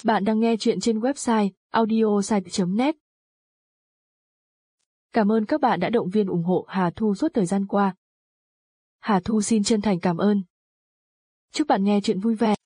Bạn đang nghe chuyện trên website audiosite.net. Cảm ơn các bạn đã động viên ủng hộ Hà Thu suốt thời gian qua. Hà Thu xin chân thành cảm ơn. Chúc bạn nghe chuyện vui vẻ.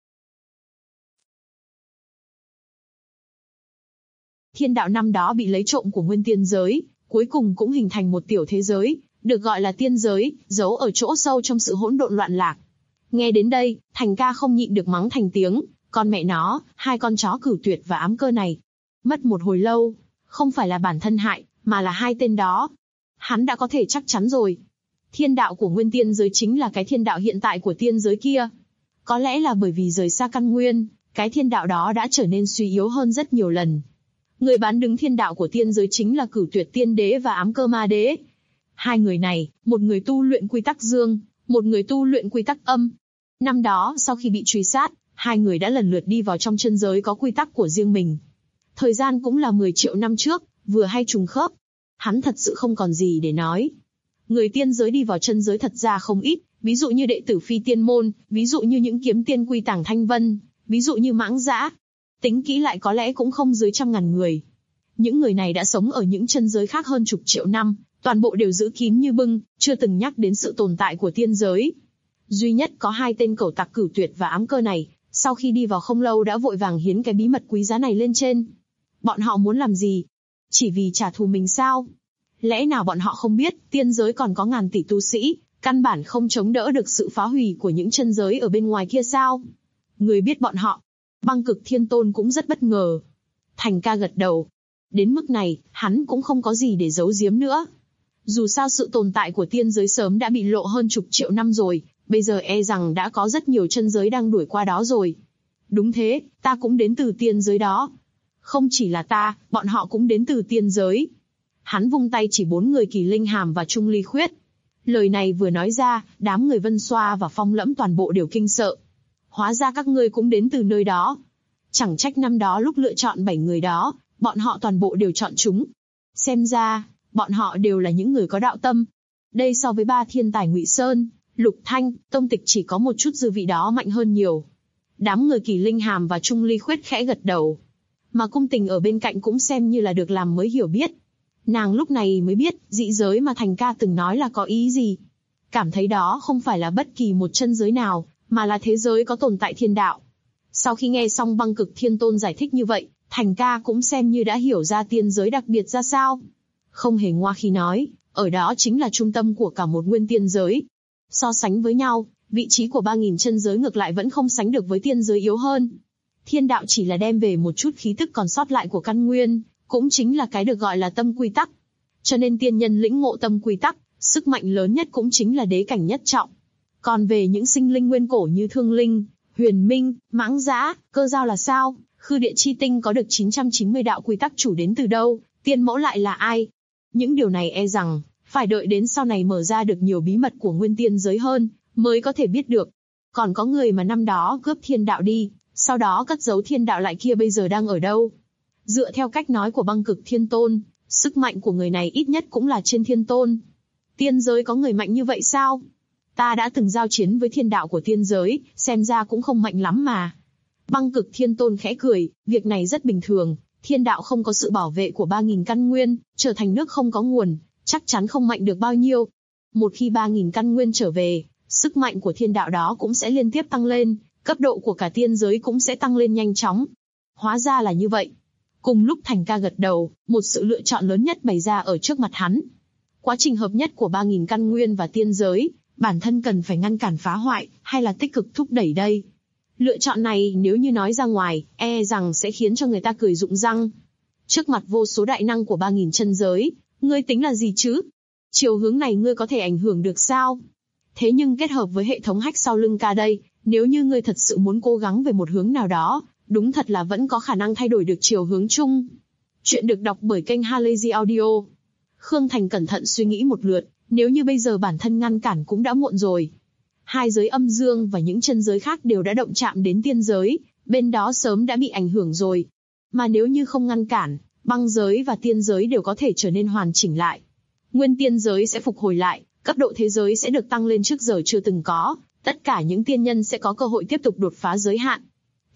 Thiên đạo năm đó bị lấy trộm của nguyên tiên giới, cuối cùng cũng hình thành một tiểu thế giới, được gọi là tiên giới, giấu ở chỗ sâu trong sự hỗn độn loạn lạc. Nghe đến đây, Thành ca không nhịn được mắng thành tiếng, con mẹ nó, hai con chó Cửu Tuyệt và Ám Cơ này. Mất một hồi lâu, không phải là bản thân hại, mà là hai tên đó. Hắn đã có thể chắc chắn rồi. Thiên đạo của nguyên tiên giới chính là cái thiên đạo hiện tại của tiên giới kia. Có lẽ là bởi vì rời xa căn nguyên, cái thiên đạo đó đã trở nên suy yếu hơn rất nhiều lần. Người bán đứng thiên đạo của tiên giới chính là Cửu Tuyệt Tiên Đế và Ám Cơ Ma Đế. Hai người này, một người tu luyện quy tắc dương, một người tu luyện quy tắc âm. Năm đó, sau khi bị truy sát, hai người đã lần lượt đi vào trong chân giới có quy tắc của riêng mình. Thời gian cũng là 10 triệu năm trước, vừa hay trùng khớp. Hắn thật sự không còn gì để nói. Người tiên giới đi vào chân giới thật ra không ít, ví dụ như đệ tử Phi Tiên Môn, ví dụ như những kiếm tiên Quy Tàng Thanh Vân, ví dụ như Mãng Dã. Tính kỹ lại có lẽ cũng không dưới 100.000 người. Những người này đã sống ở những chân giới khác hơn chục triệu năm, toàn bộ đều giữ kín như bưng, chưa từng nhắc đến sự tồn tại của tiên giới. Duy nhất có hai tên cẩu tặc Cửu Tuyệt và Ám Cơ này, sau khi đi vào không lâu đã vội vàng hiến cái bí mật quý giá này lên trên. Bọn họ muốn làm gì? Chỉ vì trả thù mình sao? Lẽ nào bọn họ không biết, tiên giới còn có ngàn tỷ tu sĩ, căn bản không chống đỡ được sự phá hủy của những chân giới ở bên ngoài kia sao? Người biết bọn họ. Băng Cực Thiên Tôn cũng rất bất ngờ. Thành ca gật đầu. Đến mức này, hắn cũng không có gì để giấu giếm nữa. Dù sao sự tồn tại của tiên giới sớm đã bị lộ hơn chục triệu năm rồi, bây giờ e rằng đã có rất nhiều chân giới đang đuổi qua đó rồi. Đúng thế, ta cũng đến từ tiên giới đó. Không chỉ là ta, bọn họ cũng đến từ tiên giới. Hắn vung tay chỉ 4 người Kỳ Linh Hàm và Trung Ly Khuyết. Lời này vừa nói ra, đám người Vân Xoa và Phong Lẫm toàn bộ đều kinh sợ. Hóa ra các ngươi cũng đến từ nơi đó. Chẳng trách năm đó lúc lựa chọn 7 người đó, bọn họ toàn bộ đều chọn chúng. Xem ra, bọn họ đều là những người có đạo tâm. Đây so với 3 thiên tài Ngụy Sơn, Lục Thanh, Tông Tịch chỉ có một chút dư vị đó mạnh hơn nhiều. Đám người Kỳ Linh Hàm và Trung Ly Khuyết khẽ gật đầu. Mà Cung Tình ở bên cạnh cũng xem như là được làm mới hiểu biết. Nàng lúc này mới biết, dị giới mà Thành ca từng nói là có ý gì. Cảm thấy đó không phải là bất kỳ một chân giới nào, mà là thế giới có tồn tại thiên đạo. Sau khi nghe xong Băng Cực Thiên Tôn giải thích như vậy, Thành ca cũng xem như đã hiểu ra tiên giới đặc biệt ra sao. Không hề ngoa khi nói, ở đó chính là trung tâm của cả một nguyên tiên giới. So sánh với nhau, vị trí của 3.000 chân giới ngược lại vẫn không sánh được với tiên giới yếu hơn. Thiên đạo chỉ là đem về một chút khí tức còn sót lại của căn nguyên, cũng chính là cái được gọi là tâm quy tắc. Cho nên tiên nhân lĩnh ngộ tâm quy tắc, sức mạnh lớn nhất cũng chính là đế cảnh nhất trọng. Còn về những sinh linh nguyên cổ như Thương Linh, Huyền Minh, Mãng Dã, Cơ Dao là sao? Khư Địa Chi Tinh có được 990 đạo quy tắc chủ đến từ đâu? Tiên mẫu lại là ai? Những điều này e rằng phải đợi đến sau này mở ra được nhiều bí mật của nguyên tiên giới hơn, mới có thể biết được. Còn có người mà năm đó cướp thiên đạo đi, sau đó cất giấu thiên đạo lại kia bây giờ đang ở đâu? Dựa theo cách nói của Băng Cực Thiên Tôn, sức mạnh của người này ít nhất cũng là trên thiên tôn. Tiên giới có người mạnh như vậy sao? Ta đã từng giao chiến với thiên đạo của tiên giới, xem ra cũng không mạnh lắm mà. Băng Cực Thiên Tôn khẽ cười, việc này rất bình thường. Thiên đạo không có sự bảo vệ của 3.000 căn nguyên, trở thành nước không có nguồn, chắc chắn không mạnh được bao nhiêu. Một khi 3.000 căn nguyên trở về, sức mạnh của thiên đạo đó cũng sẽ liên tiếp tăng lên, cấp độ của cả tiên giới cũng sẽ tăng lên nhanh chóng. Hóa ra là như vậy. Cùng lúc Thành ca gật đầu, một sự lựa chọn lớn nhất bày ra ở trước mặt hắn. Quá trình hợp nhất của 3.000 căn nguyên và tiên giới, bản thân cần phải ngăn cản phá hoại, hay là tích cực thúc đẩy đây? Lựa chọn này nếu như nói ra ngoài, e rằng sẽ khiến cho người ta cười rụng răng. Trước mặt vô số đại năng của 3.000 chân giới, ngươi tính là gì chứ? Chiều hướng này ngươi có thể ảnh hưởng được sao? Thế nhưng kết hợp với hệ thống hack sau lưng ca đây, nếu như ngươi thật sự muốn cố gắng về một hướng nào đó, đúng thật là vẫn có khả năng thay đổi được chiều hướng chung. Chuyện được đọc bởi kênh Halazy Audio. Khương Thành cẩn thận suy nghĩ một lượt, nếu như bây giờ bản thân ngăn cản cũng đã muộn rồi. Hai giới âm dương và những chân giới khác đều đã động chạm đến tiên giới, bên đó sớm đã bị ảnh hưởng rồi. Mà nếu như không ngăn cản, băng giới và tiên giới đều có thể trở nên hoàn chỉnh lại. Nguyên tiên giới sẽ phục hồi lại, cấp độ thế giới sẽ được tăng lên trước giờ chưa từng có, tất cả những tiên nhân sẽ có cơ hội tiếp tục đột phá giới hạn.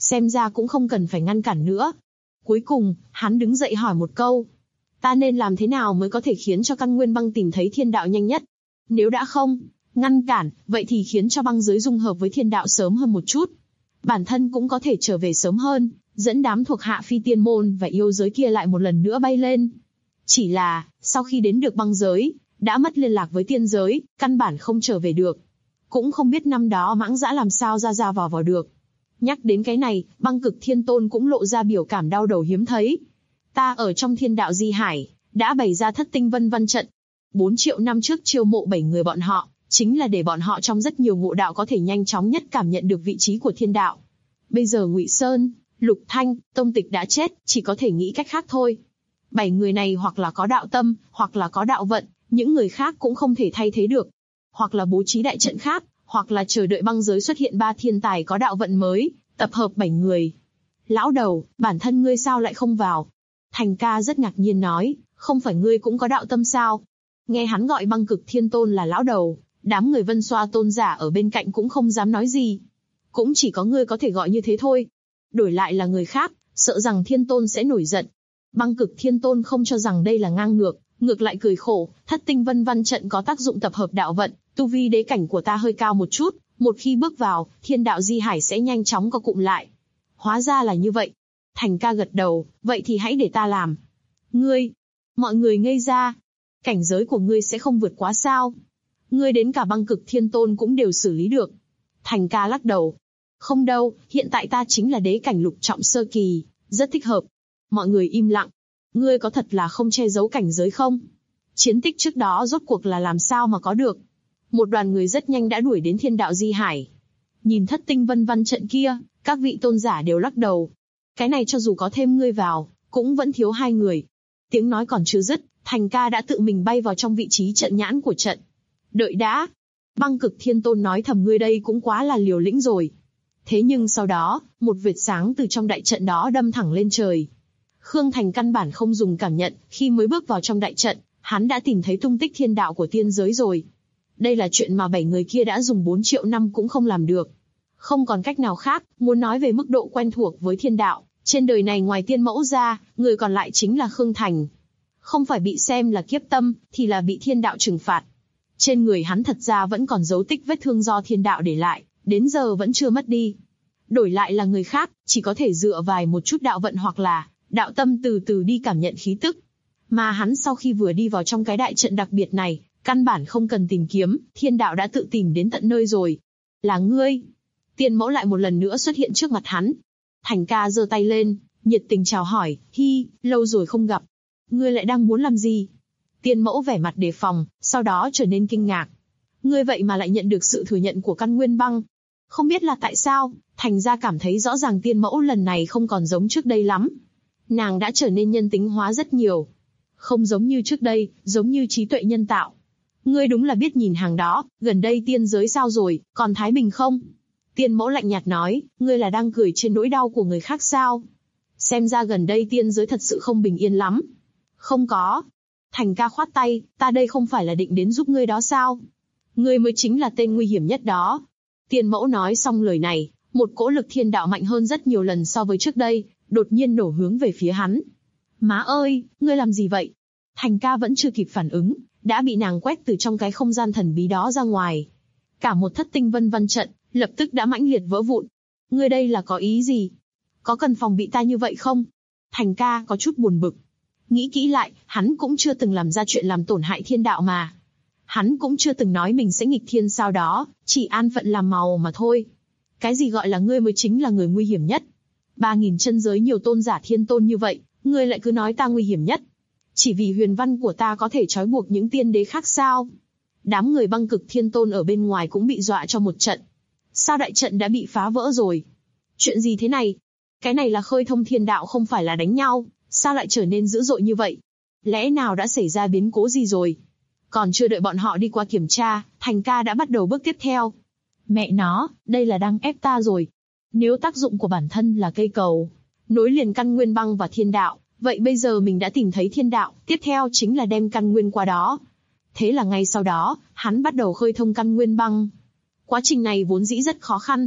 xem ra cũng không cần phải ngăn cản nữa. Cuối cùng, hắn đứng dậy hỏi một câu. Ta nên làm thế nào mới có thể khiến cho căn nguyên băng tìm thấy thiên đạo nhanh nhất? Nếu đã không ngăn cản, vậy thì khiến cho băng giới dung hợp với thiên đạo sớm hơn một chút. Bản thân cũng có thể trở về sớm hơn, dẫn đám thuộc hạ phi tiên môn và yêu giới kia lại một lần nữa bay lên. Chỉ là, sau khi đến được băng giới, đã mất liên lạc với tiên giới, căn bản không trở về được. Cũng không biết năm đó Mãng Dã làm sao ra vào được. Nhắc đến cái này, Băng Cực Thiên Tôn cũng lộ ra biểu cảm đau đầu hiếm thấy. Ta ở trong thiên đạo Di Hải, đã bày ra Thất Tinh Vân Văn trận. 4 triệu năm trước chiêu mộ 7 người bọn họ, chính là để bọn họ trong rất nhiều ngộ đạo có thể nhanh chóng nhất cảm nhận được vị trí của thiên đạo. Bây giờ Ngụy Sơn, Lục Thanh, Tông Tịch đã chết, chỉ có thể nghĩ cách khác thôi. 7 người này hoặc là có đạo tâm, hoặc là có đạo vận, những người khác cũng không thể thay thế được. Hoặc là bố trí đại trận khác, hoặc là chờ đợi băng giới xuất hiện 3 thiên tài có đạo vận mới, tập hợp 7 người. Lão đầu, bản thân ngươi sao lại không vào? Thành Ca rất ngạc nhiên nói, không phải ngươi cũng có đạo tâm sao? Nghe hắn gọi Băng Cực Thiên Tôn là lão đầu, đám người Vân Xoa tôn giả ở bên cạnh cũng không dám nói gì. Cũng chỉ có ngươi có thể gọi như thế thôi. Đổi lại là người khác, sợ rằng Thiên Tôn sẽ nổi giận. Băng Cực Thiên Tôn không cho rằng đây là ngang ngược, ngược lại cười khổ, Thất Tinh Vân Văn trận có tác dụng tập hợp đạo vận, tu vi đế cảnh của ta hơi cao một chút, một khi bước vào, thiên đạo Di Hải sẽ nhanh chóng co cụm lại. Hóa ra là như vậy. Thành Ca gật đầu, vậy thì hãy để ta làm. Ngươi, mọi người ngây ra. Cảnh giới của ngươi sẽ không vượt quá sao? Ngươi đến cả Băng Cực Thiên Tôn cũng đều xử lý được. Thành Ca lắc đầu. Không đâu, hiện tại ta chính là đế cảnh lục trọng sơ kỳ, rất thích hợp. Mọi người im lặng. Ngươi có thật là không che giấu cảnh giới không? Chiến tích trước đó rốt cuộc là làm sao mà có được? Một đoàn người rất nhanh đã đuổi đến thiên đạo Di Hải. Nhìn Thất Tinh Vân Văn trận kia, các vị tôn giả đều lắc đầu. Cái này cho dù có thêm ngươi vào, cũng vẫn thiếu 2 người. Tiếng nói còn chưa dứt, Thành Ca đã tự mình bay vào trong vị trí trận nhãn của trận. Đợi đã. Băng Cực Thiên Tôn nói thầm, ngươi đây cũng quá là liều lĩnh rồi. Thế nhưng sau đó, một vệt sáng từ trong đại trận đó đâm thẳng lên trời. Khương Thành căn bản không dùng cảm nhận, khi mới bước vào trong đại trận, hắn đã tìm thấy tung tích thiên đạo của tiên giới rồi. Đây là chuyện mà 7 người kia đã dùng 4 triệu năm cũng không làm được. Không còn cách nào khác, muốn nói về mức độ quen thuộc với thiên đạo, trên đời này ngoài tiên mẫu ra, người còn lại chính là Khương Thành. Không phải bị xem là kiếp tâm, thì là bị thiên đạo trừng phạt. Trên người hắn thật ra vẫn còn dấu tích vết thương do thiên đạo để lại, đến giờ vẫn chưa mất đi. Đổi lại là người khác, chỉ có thể dựa vài một chút đạo vận hoặc là đạo tâm từ từ đi cảm nhận khí tức. Mà hắn sau khi vừa đi vào trong cái đại trận đặc biệt này, căn bản không cần tìm kiếm, thiên đạo đã tự tìm đến tận nơi rồi. Là ngươi. Tiên mẫu lại một lần nữa xuất hiện trước mặt hắn. Thành Ca giơ tay lên, nhiệt tình chào hỏi, hi, lâu rồi không gặp. Ngươi lại đang muốn làm gì? Tiên mẫu vẻ mặt đề phòng, sau đó trở nên kinh ngạc. Ngươi vậy mà lại nhận được sự thừa nhận của căn nguyên băng. Không biết là tại sao, Thành ra cảm thấy rõ ràng tiên mẫu lần này không còn giống trước đây lắm. Nàng đã trở nên nhân tính hóa rất nhiều. Không giống như trước đây, giống như trí tuệ nhân tạo. Ngươi đúng là biết nhìn hàng đó, gần đây tiên giới sao rồi, còn thái bình không? Tiên mẫu lạnh nhạt nói, ngươi là đang cười trên nỗi đau của người khác sao? Xem ra gần đây tiên giới thật sự không bình yên lắm. Không có. Thành Ca khoát tay, ta đây không phải là định đến giúp ngươi đó sao? Ngươi mới chính là tên nguy hiểm nhất đó. Tiên mẫu nói xong lời này, một cỗ lực thiên đạo mạnh hơn rất nhiều lần so với trước đây, đột nhiên nổ hướng về phía hắn. Má ơi, ngươi làm gì vậy? Thành Ca vẫn chưa kịp phản ứng, đã bị nàng quét từ trong cái không gian thần bí đó ra ngoài. Cả một Thất Tinh Vân Văn trận, lập tức đã mãnh liệt vỡ vụn. Ngươi đây là có ý gì? Có cần phòng bị ta như vậy không? Thành Ca có chút buồn bực. Nghĩ kỹ lại, hắn cũng chưa từng làm ra chuyện làm tổn hại thiên đạo mà. Hắn cũng chưa từng nói mình sẽ nghịch thiên sao đó, chỉ an phận làm màu mà thôi. Cái gì gọi là ngươi mới chính là người nguy hiểm nhất? 3.000 chân giới nhiều tôn giả thiên tôn như vậy, ngươi lại cứ nói ta nguy hiểm nhất. Chỉ vì huyền văn của ta có thể trói buộc những tiên đế khác sao? Đám người Băng Cực Thiên Tôn ở bên ngoài cũng bị dọa cho một trận. Sao đại trận đã bị phá vỡ rồi? Chuyện gì thế này? Cái này là khơi thông thiên đạo không phải là đánh nhau, sao lại trở nên dữ dội như vậy? Lẽ nào đã xảy ra biến cố gì rồi? Còn chưa đợi bọn họ đi qua kiểm tra, Thành Ca đã bắt đầu bước tiếp theo. Mẹ nó, đây là đang ép ta rồi. Nếu tác dụng của bản thân là cây cầu, nối liền căn nguyên băng và thiên đạo, vậy bây giờ mình đã tìm thấy thiên đạo, tiếp theo chính là đem căn nguyên qua đó. Thế là ngay sau đó, hắn bắt đầu khơi thông căn nguyên băng. Quá trình này vốn dĩ rất khó khăn.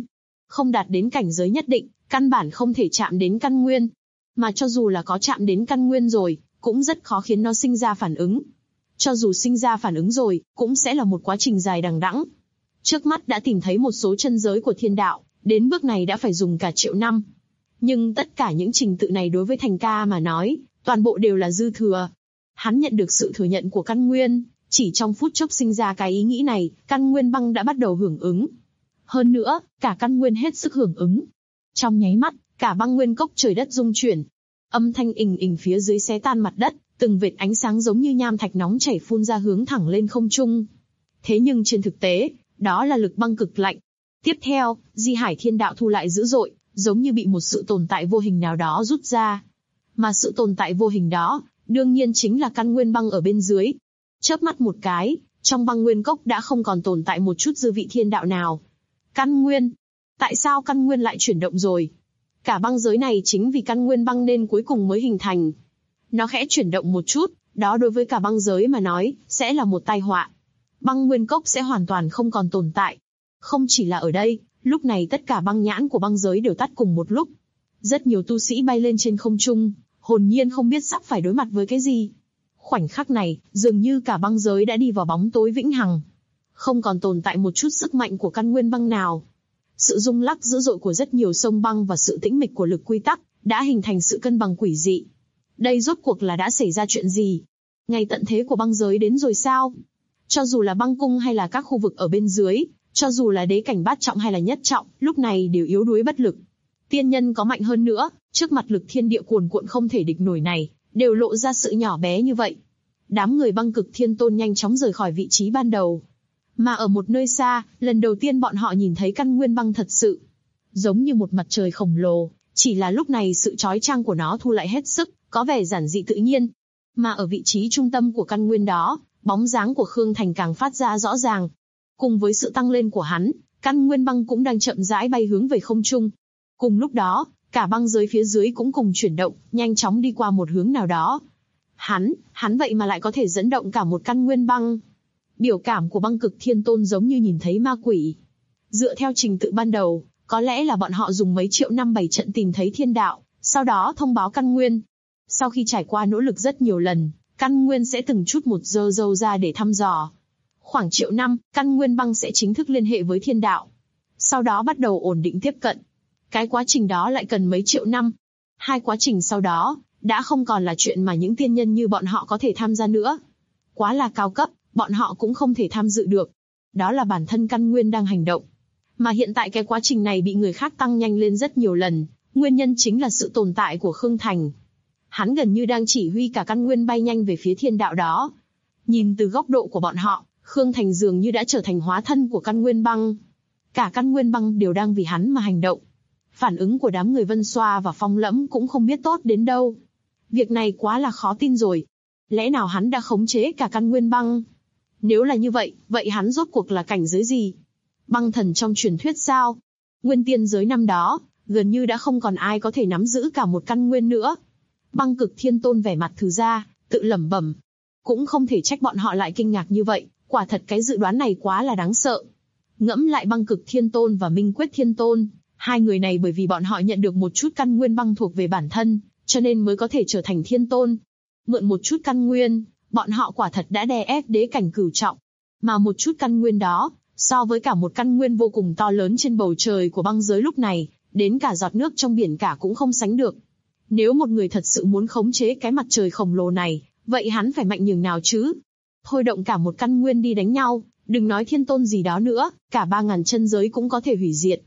Không đạt đến cảnh giới nhất định, căn bản không thể chạm đến căn nguyên. Mà cho dù là có chạm đến căn nguyên rồi, cũng rất khó khiến nó sinh ra phản ứng. Cho dù sinh ra phản ứng rồi, cũng sẽ là một quá trình dài đằng đẵng. Trước mắt đã tìm thấy một số chân giới của thiên đạo, đến bước này đã phải dùng cả triệu năm. Nhưng tất cả những trình tự này đối với Thành Ca mà nói, toàn bộ đều là dư thừa. Hắn nhận được sự thừa nhận của căn nguyên, chỉ trong phút chốc sinh ra cái ý nghĩ này, căn nguyên băng đã bắt đầu hưởng ứng. Hơn nữa, cả căn nguyên hết sức hưởng ứng. Trong nháy mắt, cả băng nguyên cốc trời đất rung chuyển. Âm thanh ình ình phía dưới xé tan mặt đất, từng vệt ánh sáng giống như nham thạch nóng chảy phun ra hướng thẳng lên không trung. Thế nhưng trên thực tế, đó là lực băng cực lạnh. Tiếp theo, Di Hải Thiên Đạo thu lại dữ dội, giống như bị một sự tồn tại vô hình nào đó rút ra. Mà sự tồn tại vô hình đó, đương nhiên chính là căn nguyên băng ở bên dưới. Chớp mắt một cái, trong băng nguyên cốc đã không còn tồn tại một chút dư vị thiên đạo nào. Căn nguyên? Tại sao căn nguyên lại chuyển động rồi? Cả băng giới này chính vì căn nguyên băng nên cuối cùng mới hình thành. Nó khẽ chuyển động một chút, đó đối với cả băng giới mà nói, sẽ là một tai họa. Băng nguyên cốc sẽ hoàn toàn không còn tồn tại. Không chỉ là ở đây, lúc này tất cả băng nhãn của băng giới đều tắt cùng một lúc. Rất nhiều tu sĩ bay lên trên không trung, hồn nhiên không biết sắp phải đối mặt với cái gì. Khoảnh khắc này, dường như cả băng giới đã đi vào bóng tối vĩnh hằng. Không còn tồn tại một chút sức mạnh của căn nguyên băng nào. Sự rung lắc dữ dội của rất nhiều sông băng và sự tĩnh mịch của lực quy tắc, đã hình thành sự cân bằng quỷ dị. Đây rốt cuộc là đã xảy ra chuyện gì? Ngày tận thế của băng giới đến rồi sao? Cho dù là băng cung hay là các khu vực ở bên dưới, cho dù là đế cảnh bát trọng hay là nhất trọng, lúc này đều yếu đuối bất lực. Tiên nhân có mạnh hơn nữa, trước mặt lực thiên địa cuồn cuộn không thể địch nổi này, đều lộ ra sự nhỏ bé như vậy. Đám người băng cực thiên tôn nhanh chóng rời khỏi vị trí ban đầu. Mà ở một nơi xa, lần đầu tiên bọn họ nhìn thấy căn nguyên băng thật sự. Giống như một mặt trời khổng lồ, chỉ là lúc này sự chói chang của nó thu lại hết sức, có vẻ giản dị tự nhiên. Mà ở vị trí trung tâm của căn nguyên đó, bóng dáng của Khương Thành càng phát ra rõ ràng. Cùng với sự tăng lên của hắn, căn nguyên băng cũng đang chậm rãi bay hướng về không trung. Cùng lúc đó, cả băng giới phía dưới cũng cùng chuyển động, nhanh chóng đi qua một hướng nào đó. Hắn vậy mà lại có thể dẫn động cả một căn nguyên băng. Biểu cảm của băng cực thiên tôn giống như nhìn thấy ma quỷ. Dựa theo trình tự ban đầu, có lẽ là bọn họ dùng mấy triệu năm bày trận tìm thấy thiên đạo, sau đó thông báo căn nguyên. Sau khi trải qua nỗ lực rất nhiều lần, căn nguyên sẽ từng chút một dâu ra để thăm dò. Khoảng triệu năm, căn nguyên băng sẽ chính thức liên hệ với thiên đạo. Sau đó bắt đầu ổn định tiếp cận. Cái quá trình đó lại cần mấy triệu năm. Hai quá trình sau đó, đã không còn là chuyện mà những tiên nhân như bọn họ có thể tham gia nữa. Quá là cao cấp, bọn họ cũng không thể tham dự được. Đó là bản thân căn nguyên đang hành động. Mà hiện tại cái quá trình này bị người khác tăng nhanh lên rất nhiều lần, nguyên nhân chính là sự tồn tại của Khương Thành. Hắn gần như đang chỉ huy cả căn nguyên bay nhanh về phía thiên đạo đó. Nhìn từ góc độ của bọn họ, Khương Thành dường như đã trở thành hóa thân của căn nguyên băng. Cả căn nguyên băng đều đang vì hắn mà hành động. Phản ứng của đám người Vân Xoa và Phong Lẫm cũng không biết tốt đến đâu. Việc này quá là khó tin rồi. Lẽ nào hắn đã khống chế cả căn nguyên băng? Nếu là như vậy, vậy hắn rốt cuộc là cảnh giới gì? Băng thần trong truyền thuyết sao? Nguyên tiên giới năm đó, gần như đã không còn ai có thể nắm giữ cả một căn nguyên nữa. Băng cực thiên tôn vẻ mặt thừ ra, tự lẩm bẩm. Cũng không thể trách bọn họ lại kinh ngạc như vậy, quả thật cái dự đoán này quá là đáng sợ. Ngẫm lại băng cực thiên tôn và minh quyết thiên tôn, hai người này bởi vì bọn họ nhận được một chút căn nguyên băng thuộc về bản thân, cho nên mới có thể trở thành thiên tôn. Mượn một chút căn nguyên, bọn họ quả thật đã đè ép đế cảnh cửu trọng. Mà một chút căn nguyên đó, so với cả một căn nguyên vô cùng to lớn trên bầu trời của băng giới lúc này, đến cả giọt nước trong biển cả cũng không sánh được. Nếu một người thật sự muốn khống chế cái mặt trời khổng lồ này, vậy hắn phải mạnh nhường nào chứ? Thôi động cả một căn nguyên đi đánh nhau, đừng nói thiên tôn gì đó nữa, cả 3.000 chân giới cũng có thể hủy diệt.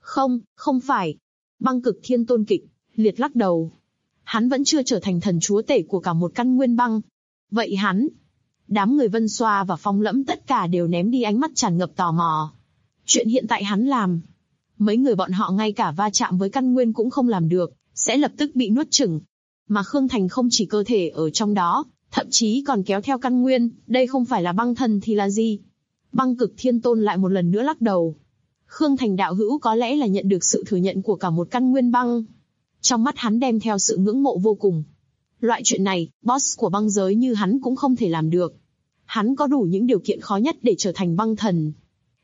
Không phải. Băng cực thiên tôn kịch liệt lắc đầu. Hắn vẫn chưa trở thành thần chúa tể của cả một căn nguyên băng. Vậy hắn? Đám người Vân Xoa và Phong Lẫm tất cả đều ném đi ánh mắt tràn ngập tò mò. Chuyện hiện tại hắn làm, mấy người bọn họ ngay cả va chạm với căn nguyên cũng không làm được, sẽ lập tức bị nuốt chửng. Mà Khương Thành không chỉ cơ thể ở trong đó, thậm chí còn kéo theo căn nguyên, đây không phải là băng thần thì là gì? Băng cực thiên tôn lại một lần nữa lắc đầu. Khương Thành đạo hữu có lẽ là nhận được sự thừa nhận của cả một căn nguyên băng. Trong mắt hắn đem theo sự ngưỡng mộ vô cùng. Loại chuyện này, boss của băng giới như hắn cũng không thể làm được. Hắn có đủ những điều kiện khó nhất để trở thành băng thần.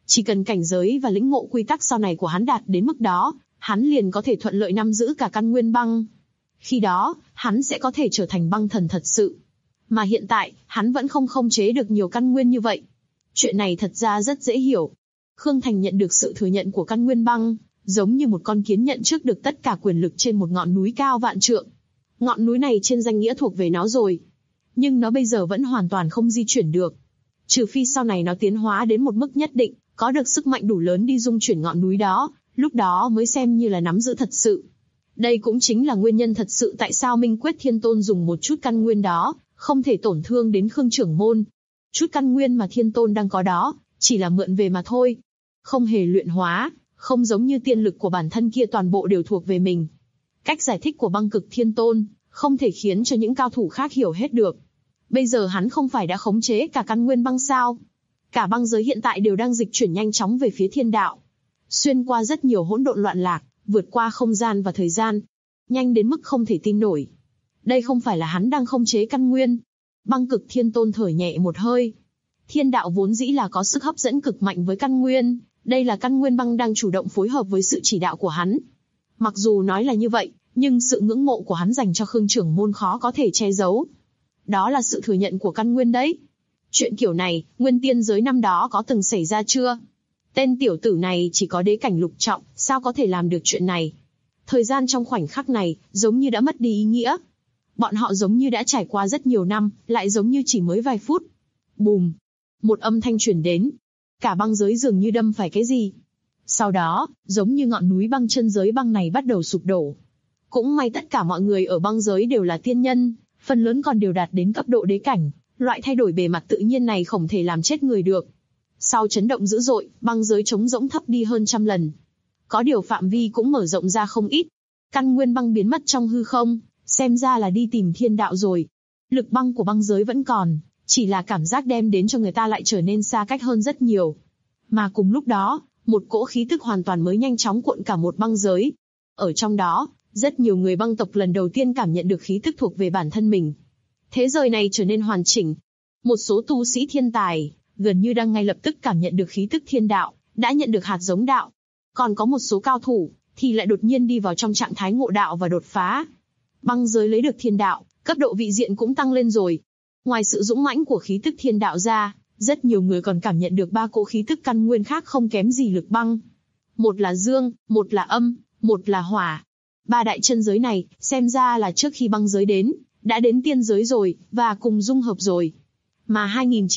Chỉ cần cảnh giới và lĩnh ngộ quy tắc sau này của hắn đạt đến mức đó, hắn liền có thể thuận lợi nắm giữ cả căn nguyên băng. Khi đó, hắn sẽ có thể trở thành băng thần thật sự. Mà hiện tại, hắn vẫn không khống chế được nhiều căn nguyên như vậy. Chuyện này thật ra rất dễ hiểu. Khương Thành nhận được sự thừa nhận của căn nguyên băng, giống như một con kiến nhận trước được tất cả quyền lực trên một ngọn núi cao vạn trượng. Ngọn núi này trên danh nghĩa thuộc về nó rồi. Nhưng nó bây giờ vẫn hoàn toàn không di chuyển được. Trừ phi sau này nó tiến hóa đến một mức nhất định, có được sức mạnh đủ lớn đi dung chuyển ngọn núi đó, lúc đó mới xem như là nắm giữ thật sự. Đây cũng chính là nguyên nhân thật sự tại sao Minh Quyết Thiên Tôn dùng một chút căn nguyên đó, không thể tổn thương đến Khương trưởng môn. Chút căn nguyên mà Thiên Tôn đang có đó, chỉ là mượn về mà thôi. Không hề luyện hóa, không giống như tiên lực của bản thân kia toàn bộ đều thuộc về mình. Cách giải thích của Băng Cực Thiên Tôn, không thể khiến cho những cao thủ khác hiểu hết được. Bây giờ hắn không phải đã khống chế cả căn nguyên băng sao? Cả băng giới hiện tại đều đang dịch chuyển nhanh chóng về phía thiên đạo. Xuyên qua rất nhiều hỗn độn loạn lạc, vượt qua không gian và thời gian. Nhanh đến mức không thể tin nổi. Đây không phải là hắn đang khống chế căn nguyên. Băng Cực Thiên Tôn thở nhẹ một hơi. Thiên đạo vốn dĩ là có sức hấp dẫn cực mạnh với căn nguyên. Đây là căn nguyên băng đang chủ động phối hợp với sự chỉ đạo của hắn. Mặc dù nói là như vậy, nhưng sự ngưỡng mộ của hắn dành cho Khương trưởng môn khó có thể che giấu. Đó là sự thừa nhận của căn nguyên đấy. Chuyện kiểu này, nguyên tiên giới năm đó có từng xảy ra chưa? Tên tiểu tử này chỉ có đế cảnh lục trọng, sao có thể làm được chuyện này? Thời gian trong khoảnh khắc này, giống như đã mất đi ý nghĩa. Bọn họ giống như đã trải qua rất nhiều năm, lại giống như chỉ mới vài phút. Bùm! Một âm thanh truyền đến. Cả băng giới dường như đâm phải cái gì. Sau đó, giống như ngọn núi băng chân giới băng này bắt đầu sụp đổ. Cũng may tất cả mọi người ở băng giới đều là tiên nhân, phần lớn còn đều đạt đến cấp độ đế cảnh. Loại thay đổi bề mặt tự nhiên này không thể làm chết người được. Sau chấn động dữ dội, băng giới trống rỗng thấp đi hơn 100 lần. Có điều phạm vi cũng mở rộng ra không ít. Căn nguyên băng biến mất trong hư không, xem ra là đi tìm thiên đạo rồi. Lực băng của băng giới vẫn còn, chỉ là cảm giác đem đến cho người ta lại trở nên xa cách hơn rất nhiều. Mà cùng lúc đó, một cỗ khí tức hoàn toàn mới nhanh chóng cuộn cả một băng giới. Ở trong đó, rất nhiều người băng tộc lần đầu tiên cảm nhận được khí tức thuộc về bản thân mình. Thế giới này trở nên hoàn chỉnh. Một số tu sĩ thiên tài, gần như đang ngay lập tức cảm nhận được khí tức thiên đạo, đã nhận được hạt giống đạo. Còn có một số cao thủ, thì lại đột nhiên đi vào trong trạng thái ngộ đạo và đột phá. Băng giới lấy được thiên đạo, cấp độ vị diện cũng tăng lên rồi. Ngoài sự dũng mãnh của khí tức thiên đạo ra, rất nhiều người còn cảm nhận được 3 cỗ khí tức căn nguyên khác không kém gì lực băng. Một là dương, một là âm, một là hỏa. 3 đại chân giới này, xem ra là trước khi băng giới đến, đã đến tiên giới rồi, và cùng dung hợp rồi. Mà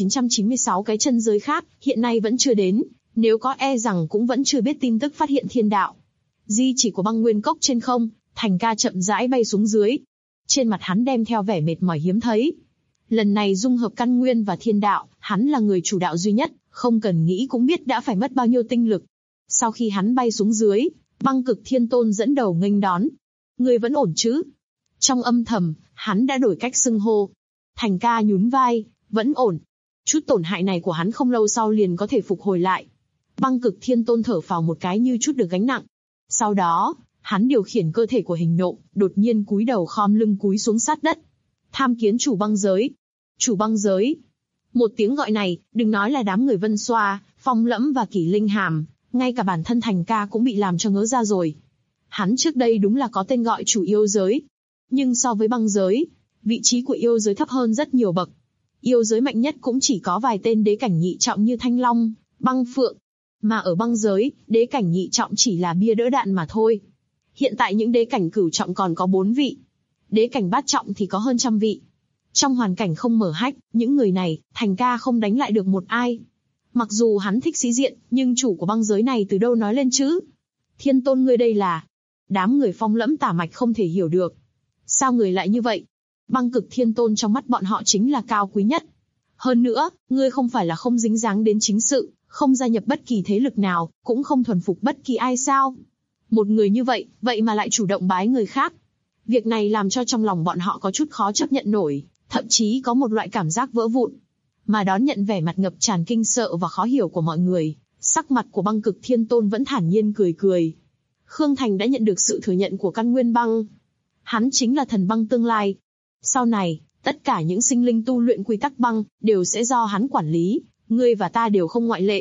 2996 cái chân giới khác, hiện nay vẫn chưa đến, nếu có e rằng cũng vẫn chưa biết tin tức phát hiện thiên đạo. Di chỉ của băng nguyên cốc trên không, Thành Ca chậm rãi bay xuống dưới. Trên mặt hắn đem theo vẻ mệt mỏi hiếm thấy. Lần này dung hợp căn nguyên và thiên đạo, hắn là người chủ đạo duy nhất, không cần nghĩ cũng biết đã phải mất bao nhiêu tinh lực. Sau khi hắn bay xuống dưới, Băng Cực Thiên Tôn dẫn đầu nghênh đón. Người vẫn ổn chứ? Trong âm thầm, hắn đã đổi cách xưng hô. Thành Ca nhún vai, vẫn ổn. Chút tổn hại này của hắn không lâu sau liền có thể phục hồi lại. Băng Cực Thiên Tôn thở phào một cái như chút được gánh nặng. Sau đó, hắn điều khiển cơ thể của hình nộ, đột nhiên cúi đầu khom lưng cúi xuống sát đất. Tham kiến chủ băng giới. Chủ băng giới. Một tiếng gọi này, đừng nói là đám người Vân Xoa, Phong Lẫm và Kỷ Linh Hàm, ngay cả bản thân Thành Ca cũng bị làm cho ngớ ra rồi. Hắn trước đây đúng là có tên gọi chủ yêu giới. Nhưng so với băng giới, vị trí của yêu giới thấp hơn rất nhiều bậc. Yêu giới mạnh nhất cũng chỉ có vài tên đế cảnh nhị trọng như Thanh Long, Băng Phượng. Mà ở băng giới, đế cảnh nhị trọng chỉ là bia đỡ đạn mà thôi. Hiện tại những đế cảnh cửu trọng còn có 4 vị. Đế cảnh bát trọng thì có hơn 100 vị. Trong hoàn cảnh không mở hách, những người này, Thành Ca không đánh lại được một ai. Mặc dù hắn thích sĩ diện, nhưng chủ của băng giới này từ đâu nói lên chứ? Thiên Tôn ngươi đây là... Đám người Phong Lẫm tả mạch không thể hiểu được. Sao người lại như vậy? Băng Cực Thiên Tôn trong mắt bọn họ chính là cao quý nhất. Hơn nữa, ngươi không phải là không dính dáng đến chính sự, không gia nhập bất kỳ thế lực nào, cũng không thuần phục bất kỳ ai sao? Một người như vậy, vậy mà lại chủ động bái người khác. Việc này làm cho trong lòng bọn họ có chút khó chấp nhận nổi, thậm chí có một loại cảm giác vỡ vụn. Mà đón nhận vẻ mặt ngập tràn kinh sợ và khó hiểu của mọi người, sắc mặt của Băng Cực Thiên Tôn vẫn thản nhiên cười cười. Khương Thành đã nhận được sự thừa nhận của căn nguyên băng. Hắn chính là thần băng tương lai. Sau này, tất cả những sinh linh tu luyện quy tắc băng, đều sẽ do hắn quản lý, ngươi và ta đều không ngoại lệ.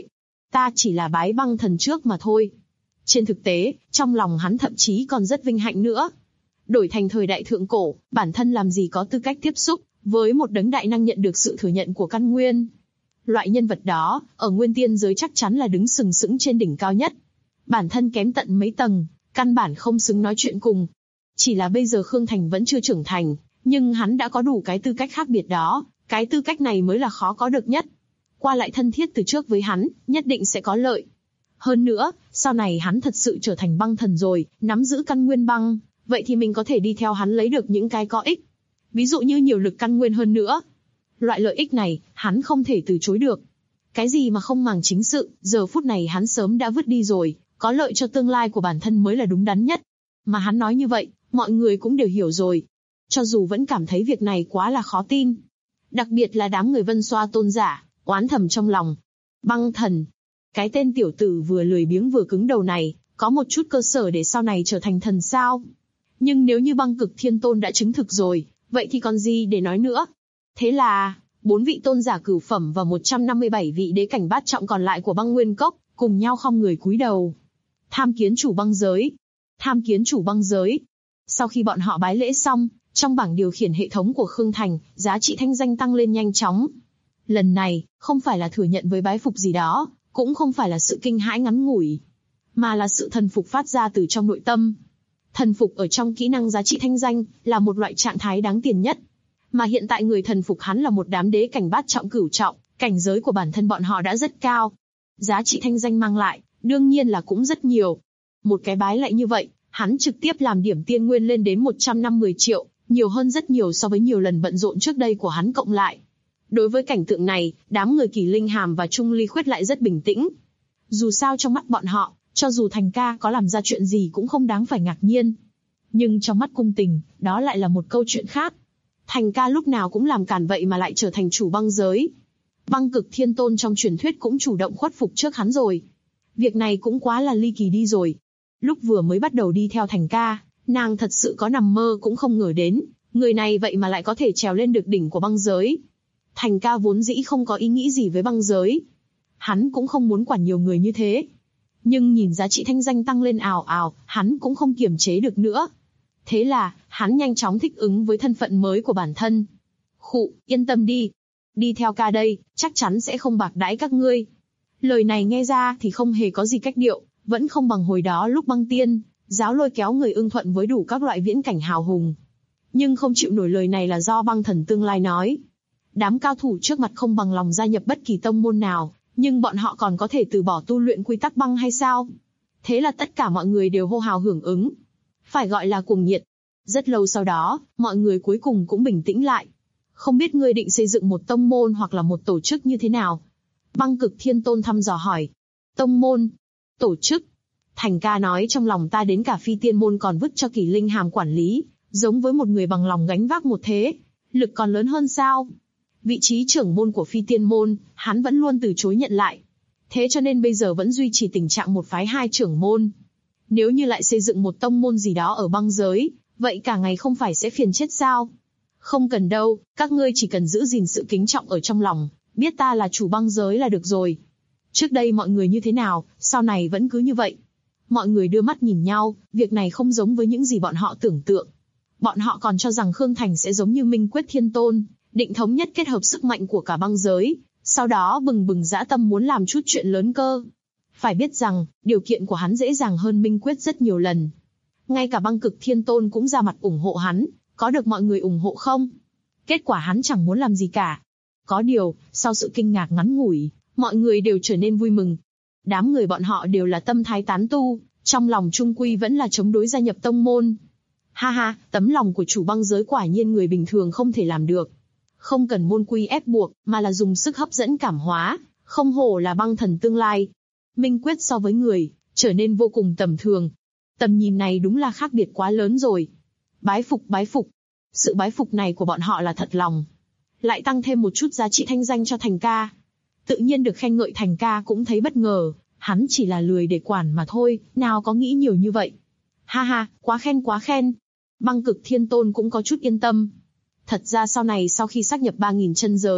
Ta chỉ là bái băng thần trước mà thôi. Trên thực tế, trong lòng hắn thậm chí còn rất vinh hạnh nữa. Đổi thành thời đại thượng cổ, bản thân làm gì có tư cách tiếp xúc với một đấng đại năng nhận được sự thừa nhận của căn nguyên. Loại nhân vật đó, ở nguyên tiên giới chắc chắn là đứng sừng sững trên đỉnh cao nhất. Bản thân kém tận mấy tầng, căn bản không xứng nói chuyện cùng. Chỉ là bây giờ Khương Thành vẫn chưa trưởng thành, nhưng hắn đã có đủ cái tư cách khác biệt đó, cái tư cách này mới là khó có được nhất. Qua lại thân thiết từ trước với hắn, nhất định sẽ có lợi. Hơn nữa, sau này hắn thật sự trở thành băng thần rồi, nắm giữ căn nguyên băng, vậy thì mình có thể đi theo hắn lấy được những cái có ích. Ví dụ như nhiều lực căn nguyên hơn nữa. Loại lợi ích này, hắn không thể từ chối được. Cái gì mà không màng chính sự, giờ phút này hắn sớm đã vứt đi rồi, có lợi cho tương lai của bản thân mới là đúng đắn nhất. Mà hắn nói như vậy, mọi người cũng đều hiểu rồi. Cho dù vẫn cảm thấy việc này quá là khó tin. Đặc biệt là đám người Vân Xoa tôn giả, oán thầm trong lòng. Băng thần. Cái tên tiểu tử vừa lười biếng vừa cứng đầu này, có một chút cơ sở để sau này trở thành thần sao. Nhưng nếu như băng cực thiên tôn đã chứng thực rồi, vậy thì còn gì để nói nữa. Thế là, 4 vị tôn giả cửu phẩm và 157 vị đế cảnh bát trọng còn lại của băng nguyên cốc, cùng nhau khom người cúi đầu. Tham kiến chủ băng giới. Tham kiến chủ băng giới. Sau khi bọn họ bái lễ xong, trong bảng điều khiển hệ thống của Khương Thành, giá trị thanh danh tăng lên nhanh chóng. Lần này, không phải là thừa nhận với bái phục gì đó, cũng không phải là sự kinh hãi ngắn ngủi, mà là sự thần phục phát ra từ trong nội tâm. Thần phục ở trong kỹ năng giá trị thanh danh, là một loại trạng thái đáng tiền nhất. Mà hiện tại người thần phục hắn là một đám đế cảnh bát trọng cửu trọng, cảnh giới của bản thân bọn họ đã rất cao. Giá trị thanh danh mang lại, đương nhiên là cũng rất nhiều. Một cái bái lại như vậy, hắn trực tiếp làm điểm tiên nguyên lên đến 150 triệu, nhiều hơn rất nhiều so với nhiều lần bận rộn trước đây của hắn cộng lại. Đối với cảnh tượng này, đám người Kỳ Linh Hàm và Trung Ly Khuyết lại rất bình tĩnh. Dù sao trong mắt bọn họ, cho dù Thành ca có làm ra chuyện gì cũng không đáng phải ngạc nhiên. Nhưng trong mắt cung tình, đó lại là một câu chuyện khác. Thành ca lúc nào cũng làm cản vậy mà lại trở thành chủ băng giới. Băng cực thiên tôn trong truyền thuyết cũng chủ động khuất phục trước hắn rồi. Việc này cũng quá là ly kỳ đi rồi. Lúc vừa mới bắt đầu đi theo Thành ca, nàng thật sự có nằm mơ cũng không ngờ đến, người này vậy mà lại có thể trèo lên được đỉnh của băng giới. Thành ca vốn dĩ không có ý nghĩ gì với băng giới. Hắn cũng không muốn quản nhiều người như thế. Nhưng nhìn giá trị thanh danh tăng lên ào ào, hắn cũng không kiềm chế được nữa. Thế là, hắn nhanh chóng thích ứng với thân phận mới của bản thân. Khụ, yên tâm đi. Đi theo ca đây, chắc chắn sẽ không bạc đãi các ngươi. Lời này nghe ra thì không hề có gì cách điệu, vẫn không bằng hồi đó lúc băng tiên, giáo lôi kéo người ưng thuận với đủ các loại viễn cảnh hào hùng. Nhưng không chịu nổi lời này là do băng thần tương lai nói. Đám cao thủ trước mặt không bằng lòng gia nhập bất kỳ tông môn nào, nhưng bọn họ còn có thể từ bỏ tu luyện quy tắc băng hay sao? Thế là tất cả mọi người đều hô hào hưởng ứng. Phải gọi là cuồng nhiệt. Rất lâu sau đó, mọi người cuối cùng cũng bình tĩnh lại. Không biết ngươi định xây dựng một tông môn hoặc là một tổ chức như thế nào? Băng cực thiên tôn thăm dò hỏi. Tông môn? Tổ chức? Thành ca nói trong lòng ta đến cả phi tiên môn còn vứt cho Kỳ Linh Hàm quản lý, giống với một người bằng lòng gánh vác một thế. Lực còn lớn hơn sao? Vị trí trưởng môn của phi tiên môn, hắn vẫn luôn từ chối nhận lại. Thế cho nên bây giờ vẫn duy trì tình trạng một phái hai trưởng môn. Nếu như lại xây dựng một tông môn gì đó ở băng giới, vậy cả ngày không phải sẽ phiền chết sao? Không cần đâu, các ngươi chỉ cần giữ gìn sự kính trọng ở trong lòng, biết ta là chủ băng giới là được rồi. Trước đây mọi người như thế nào, sau này vẫn cứ như vậy. Mọi người đưa mắt nhìn nhau, việc này không giống với những gì bọn họ tưởng tượng. Bọn họ còn cho rằng Khương Thành sẽ giống như Minh Quyết Thiên Tôn, định thống nhất kết hợp sức mạnh của cả băng giới, sau đó bừng bừng dã tâm muốn làm chút chuyện lớn cơ. Phải biết rằng, điều kiện của hắn dễ dàng hơn Minh Quyết rất nhiều lần. Ngay cả băng cực thiên tôn cũng ra mặt ủng hộ hắn, có được mọi người ủng hộ không? Kết quả hắn chẳng muốn làm gì cả. Có điều, sau sự kinh ngạc ngắn ngủi, mọi người đều trở nên vui mừng. Đám người bọn họ đều là tâm thái tán tu, trong lòng trung quy vẫn là chống đối gia nhập tông môn. Ha ha, tấm lòng của chủ băng giới quả nhiên người bình thường không thể làm được. Không cần môn quy ép buộc, mà là dùng sức hấp dẫn cảm hóa, không hổ là băng thần tương lai. Minh Quyết so với người, trở nên vô cùng tầm thường. Tầm nhìn này đúng là khác biệt quá lớn rồi. Bái phục bái phục. Sự bái phục này của bọn họ là thật lòng. Lại tăng thêm một chút giá trị thanh danh cho Thành ca. Tự nhiên được khen ngợi Thành ca cũng thấy bất ngờ, hắn chỉ là lười để quản mà thôi, nào có nghĩ nhiều như vậy. Ha ha, quá khen quá khen. Băng cực thiên tôn cũng có chút yên tâm. Thật ra sau này sau khi sát nhập 3.000 chân giới,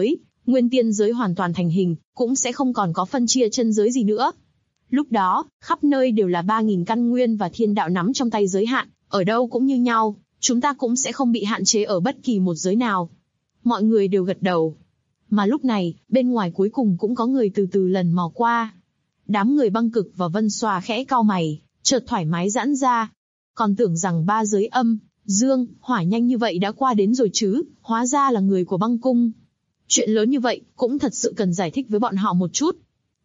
Nguyên tiên giới hoàn toàn thành hình, cũng sẽ không còn có phân chia chân giới gì nữa. Lúc đó, khắp nơi đều là 3.000 căn nguyên và thiên đạo nắm trong tay giới hạn, ở đâu cũng như nhau, chúng ta cũng sẽ không bị hạn chế ở bất kỳ một giới nào. Mọi người đều gật đầu. Mà lúc này, bên ngoài cuối cùng cũng có người từ từ lần mò qua. Đám người Băng Cực và Vân Xoa khẽ cau mày, chợt thoải mái giãn ra. Còn tưởng rằng 3 giới âm, dương, hỏa nhanh như vậy đã qua đến rồi chứ, hóa ra là người của băng cung. Chuyện lớn như vậy, cũng thật sự cần giải thích với bọn họ một chút.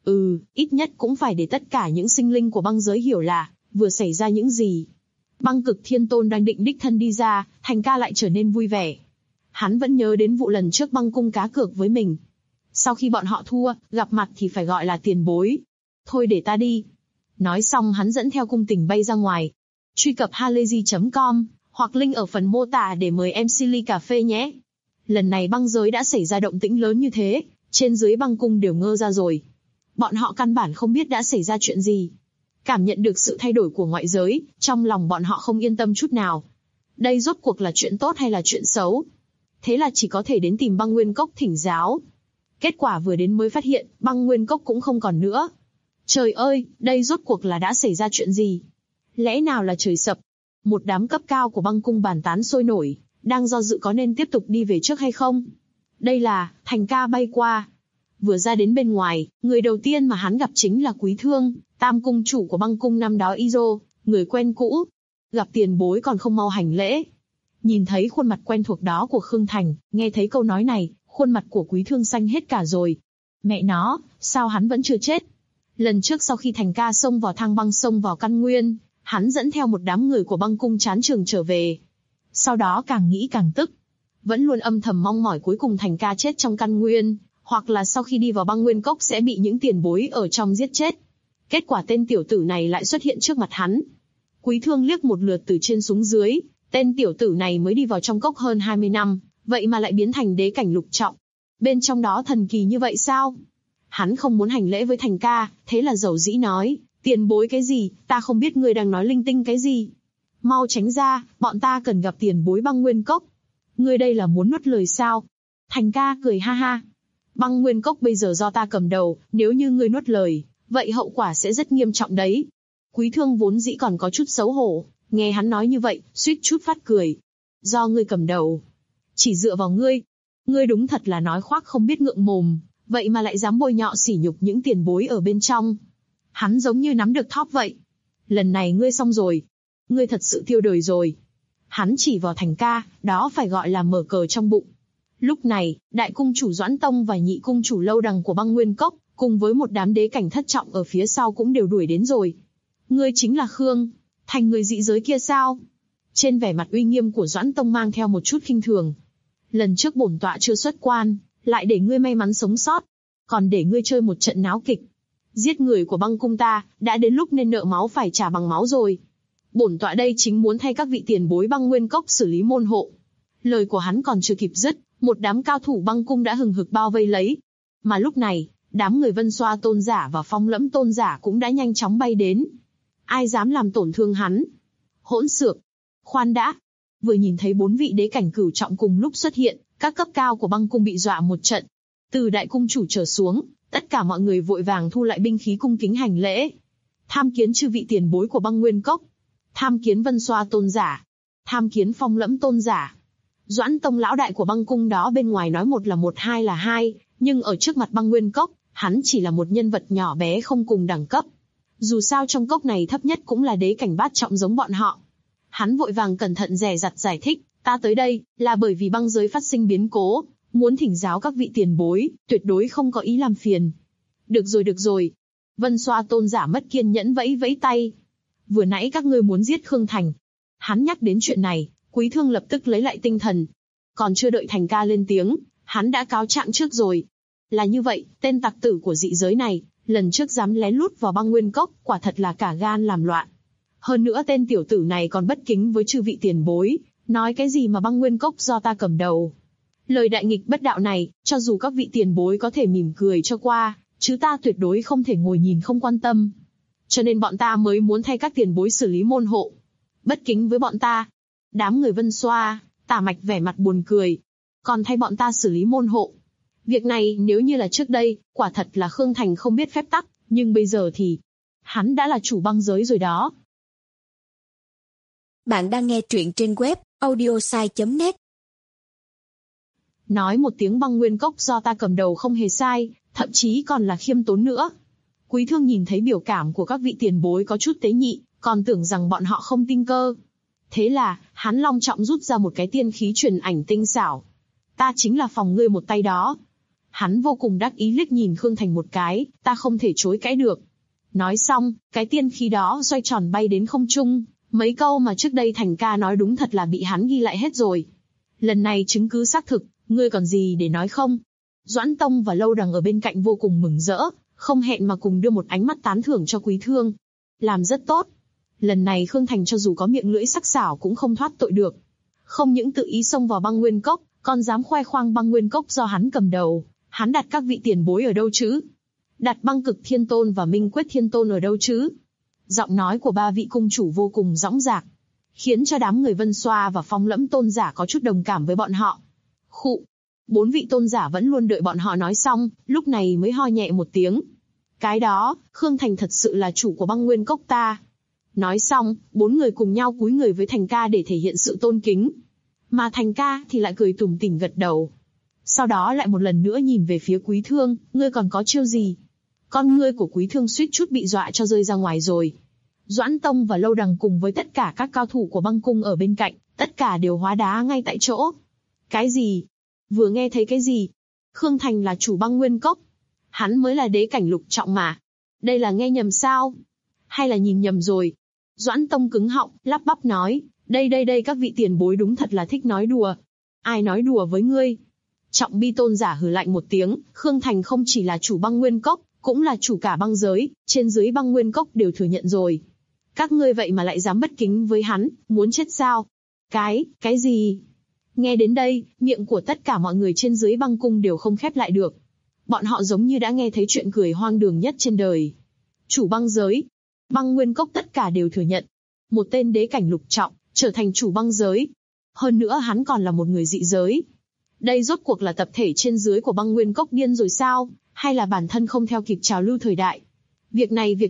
Ít nhất cũng phải để tất cả những sinh linh của băng giới hiểu là, vừa xảy ra những gì. Băng Cực Thiên Tôn đang định đích thân đi ra, Thành Ca lại trở nên vui vẻ. Hắn vẫn nhớ đến vụ lần trước băng cung cá cược với mình. Sau khi bọn họ thua, gặp mặt thì phải gọi là tiền bối. Thôi để ta đi. Nói xong hắn dẫn theo cung tình bay ra ngoài. Truy cập halayzi.com, hoặc link ở phần mô tả để mời MC ly cà phê nhé. Lần này băng giới đã xảy ra động tĩnh lớn như thế, trên dưới băng cung đều ngơ ra rồi. Bọn họ căn bản không biết đã xảy ra chuyện gì. Cảm nhận được sự thay đổi của ngoại giới, trong lòng bọn họ không yên tâm chút nào. Đây rốt cuộc là chuyện tốt hay là chuyện xấu? Thế là chỉ có thể đến tìm Băng Nguyên Cốc thỉnh giáo. Kết quả vừa đến mới phát hiện, Băng Nguyên Cốc cũng không còn nữa. Trời ơi, đây rốt cuộc là đã xảy ra chuyện gì? Lẽ nào là trời sập? Một đám cấp cao của băng cung bàn tán sôi nổi, đang do dự có nên tiếp tục đi về trước hay không. Đây là, Thành Ca bay qua. Vừa ra đến bên ngoài, người đầu tiên mà hắn gặp chính là Quý Thương, tam cung chủ của băng cung năm đó Izo, người quen cũ. Gặp tiền bối còn không mau hành lễ. Nhìn thấy khuôn mặt quen thuộc đó của Khương Thành, nghe thấy câu nói này, khuôn mặt của Quý Thương xanh hết cả rồi. Mẹ nó, sao hắn vẫn chưa chết? Lần trước sau khi Thành Ca xông vào thang băng xông vào căn nguyên, hắn dẫn theo một đám người của băng cung chán trường trở về. Sau đó càng nghĩ càng tức. Vẫn luôn âm thầm mong mỏi cuối cùng Thành Ca chết trong căn nguyên, hoặc là sau khi đi vào băng nguyên cốc sẽ bị những tiền bối ở trong giết chết. Kết quả tên tiểu tử này lại xuất hiện trước mặt hắn. Quý Thương liếc một lượt từ trên xuống dưới, tên tiểu tử này mới đi vào trong cốc hơn 20 năm, vậy mà lại biến thành đế cảnh lục trọng. Bên trong đó thần kỳ như vậy sao? Hắn không muốn hành lễ với Thành Ca, thế là dầu dĩ nói, tiền bối cái gì, ta không biết ngươi đang nói linh tinh cái gì. Mau tránh ra, bọn ta cần gặp tiền bối băng nguyên cốc. Ngươi đây là muốn nuốt lời sao? Thành Ca cười ha ha. Băng nguyên cốc bây giờ do ta cầm đầu, nếu như ngươi nuốt lời, vậy hậu quả sẽ rất nghiêm trọng đấy. Quý Thương vốn dĩ còn có chút xấu hổ, nghe hắn nói như vậy, suýt chút phát cười. Do ngươi cầm đầu. Chỉ dựa vào ngươi. Ngươi đúng thật là nói khoác không biết ngượng mồm, vậy mà lại dám bôi nhọ sỉ nhục những tiền bối ở bên trong. Hắn giống như nắm được thóp vậy. Lần này ngươi xong rồi. Ngươi thật sự tiêu đời rồi. Hắn chỉ vào Thành Ca, đó phải gọi là mở cờ trong bụng. Lúc này, đại cung chủ Doãn Tông và nhị cung chủ Lâu Đằng của băng nguyên cốc, cùng với một đám đế cảnh thất trọng ở phía sau cũng đều đuổi đến rồi. Ngươi chính là Khương Thành, người dị giới kia sao? Trên vẻ mặt uy nghiêm của Doãn Tông mang theo một chút khinh thường. Lần trước bổn tọa chưa xuất quan, lại để ngươi may mắn sống sót, còn để ngươi chơi một trận náo kịch. Giết người của băng cung ta, đã đến lúc nên nợ máu phải trả bằng máu rồi. Bổn tọa đây chính muốn thay các vị tiền bối băng nguyên cốc xử lý môn hộ. Lời của hắn còn chưa kịp dứt, một đám cao thủ băng cung đã hừng hực bao vây lấy. Mà lúc này, đám người Vân Xoa tôn giả và Phong Lẫm tôn giả cũng đã nhanh chóng bay đến. Ai dám làm tổn thương hắn? Hỗn xược! Khoan đã! Vừa nhìn thấy 4 vị đế cảnh cửu trọng cùng lúc xuất hiện, các cấp cao của băng cung bị dọa một trận. Từ đại cung chủ trở xuống, tất cả mọi người vội vàng thu lại binh khí cung kính hành lễ. Tham kiến chư vị tiền bối của băng nguyên cốc. Tham kiến Vân Xoa tôn giả. Tham kiến Phong Lẫm tôn giả. Doãn Tông lão đại của băng cung đó bên ngoài nói một là một, hai là hai, nhưng ở trước mặt băng nguyên cốc, hắn chỉ là một nhân vật nhỏ bé không cùng đẳng cấp. Dù sao trong cốc này thấp nhất cũng là đế cảnh bát trọng giống bọn họ. Hắn vội vàng cẩn thận dè dặt giải thích, ta tới đây là bởi vì băng giới phát sinh biến cố, muốn thỉnh giáo các vị tiền bối, tuyệt đối không có ý làm phiền. Được rồi. Vân Xoa tôn giả mất kiên nhẫn vẫy vẫy tay. Vừa nãy các ngươi muốn giết Khương Thành. Hắn nhắc đến chuyện này, Quý Thương lập tức lấy lại tinh thần. Còn chưa đợi Thành Ca lên tiếng, hắn đã cáo trạng trước rồi. Là như vậy, tên tặc tử của dị giới này, lần trước dám lén lút vào băng nguyên cốc, quả thật là cả gan làm loạn. Hơn nữa tên tiểu tử này còn bất kính với chư vị tiền bối, nói cái gì mà băng nguyên cốc do ta cầm đầu. Lời đại nghịch bất đạo này, cho dù các vị tiền bối có thể mỉm cười cho qua, chứ ta tuyệt đối không thể ngồi nhìn không quan tâm. Cho nên bọn ta mới muốn thay các tiền bối xử lý môn hộ. Bất kính với bọn ta. Đám người Vân Xoa, Tả Mạch vẻ mặt buồn cười. Còn thay bọn ta xử lý môn hộ. Việc này nếu như là trước đây, quả thật là Khương Thành không biết phép tắc, nhưng bây giờ thì hắn đã là chủ băng giới rồi đó. Bạn đang nghe truyện trên web audiosai.net. Nói một tiếng băng nguyên cốc do ta cầm đầu không hề sai, thậm chí còn là khiêm tốn nữa. Quý Thương nhìn thấy biểu cảm của các vị tiền bối có chút tế nhị, còn tưởng rằng bọn họ không tin cơ. Thế là, hắn long trọng rút ra một cái tiên khí truyền ảnh tinh xảo. Ta chính là phòng ngươi một tay đó. Hắn vô cùng đắc ý liếc nhìn Khương Thành một cái, ta không thể chối cãi được. Nói xong, cái tiên khí đó xoay tròn bay đến không trung, mấy câu mà trước đây Thành ca nói đúng thật là bị hắn ghi lại hết rồi. Lần này chứng cứ xác thực, ngươi còn gì để nói không? Doãn Tông và Lâu Đằng ở bên cạnh vô cùng mừng rỡ, không hẹn mà cùng đưa một ánh mắt tán thưởng cho Quý Thương. Làm rất tốt. Lần này Khương Thành cho dù có miệng lưỡi sắc sảo cũng không thoát tội được. Không những tự ý xông vào băng nguyên cốc, còn dám khoe khoang băng nguyên cốc do hắn cầm đầu. Hắn đặt các vị tiền bối ở đâu chứ? Đặt Băng Cực Thiên Tôn và Minh Quyết Thiên Tôn ở đâu chứ? Giọng nói của ba vị cung chủ vô cùng dõng dạc, khiến cho đám người Vân Xoa và Phong Lẫm tôn giả có chút đồng cảm với bọn họ. Khụ. 4 vị tôn giả vẫn luôn đợi bọn họ nói xong, lúc này mới ho nhẹ một tiếng. Cái đó, Khương Thành thật sự là chủ của băng nguyên cốc ta. Nói xong, 4 người cùng nhau cúi người với Thành ca để thể hiện sự tôn kính. Mà Thành ca thì lại cười tủm tỉm gật đầu. Sau đó lại một lần nữa nhìn về phía Quý Thương, ngươi còn có chiêu gì? Con ngươi của Quý Thương suýt chút bị dọa cho rơi ra ngoài rồi. Doãn Tông và Lâu Đằng cùng với tất cả các cao thủ của băng cung ở bên cạnh, tất cả đều hóa đá ngay tại chỗ. Cái gì? Vừa nghe thấy cái gì? Khương Thành là chủ băng nguyên cốc. Hắn mới là đế cảnh lục trọng mà. Đây là nghe nhầm sao? Hay là nhìn nhầm rồi? Doãn Tông cứng họng, lắp bắp nói, đây các vị tiền bối đúng thật là thích nói đùa. Ai nói đùa với ngươi? Trọng Bi tôn giả hừ lạnh một tiếng, Khương Thành không chỉ là chủ băng nguyên cốc, cũng là chủ cả băng giới, trên dưới băng nguyên cốc đều thừa nhận rồi. Các ngươi vậy mà lại dám bất kính với hắn, muốn chết sao? Cái gì? Nghe đến đây, miệng của tất cả mọi người trên dưới băng cung đều không khép lại được. Bọn họ giống như đã nghe thấy chuyện cười hoang đường nhất trên đời. Chủ băng giới, băng nguyên cốc tất cả đều thừa nhận. Một tên đế cảnh lục trọng, trở thành chủ băng giới. Hơn nữa hắn còn là một người dị giới. Đây rốt cuộc là tập thể trên dưới của băng nguyên cốc điên rồi sao? Hay là bản thân không theo kịp trào lưu thời đại? Việc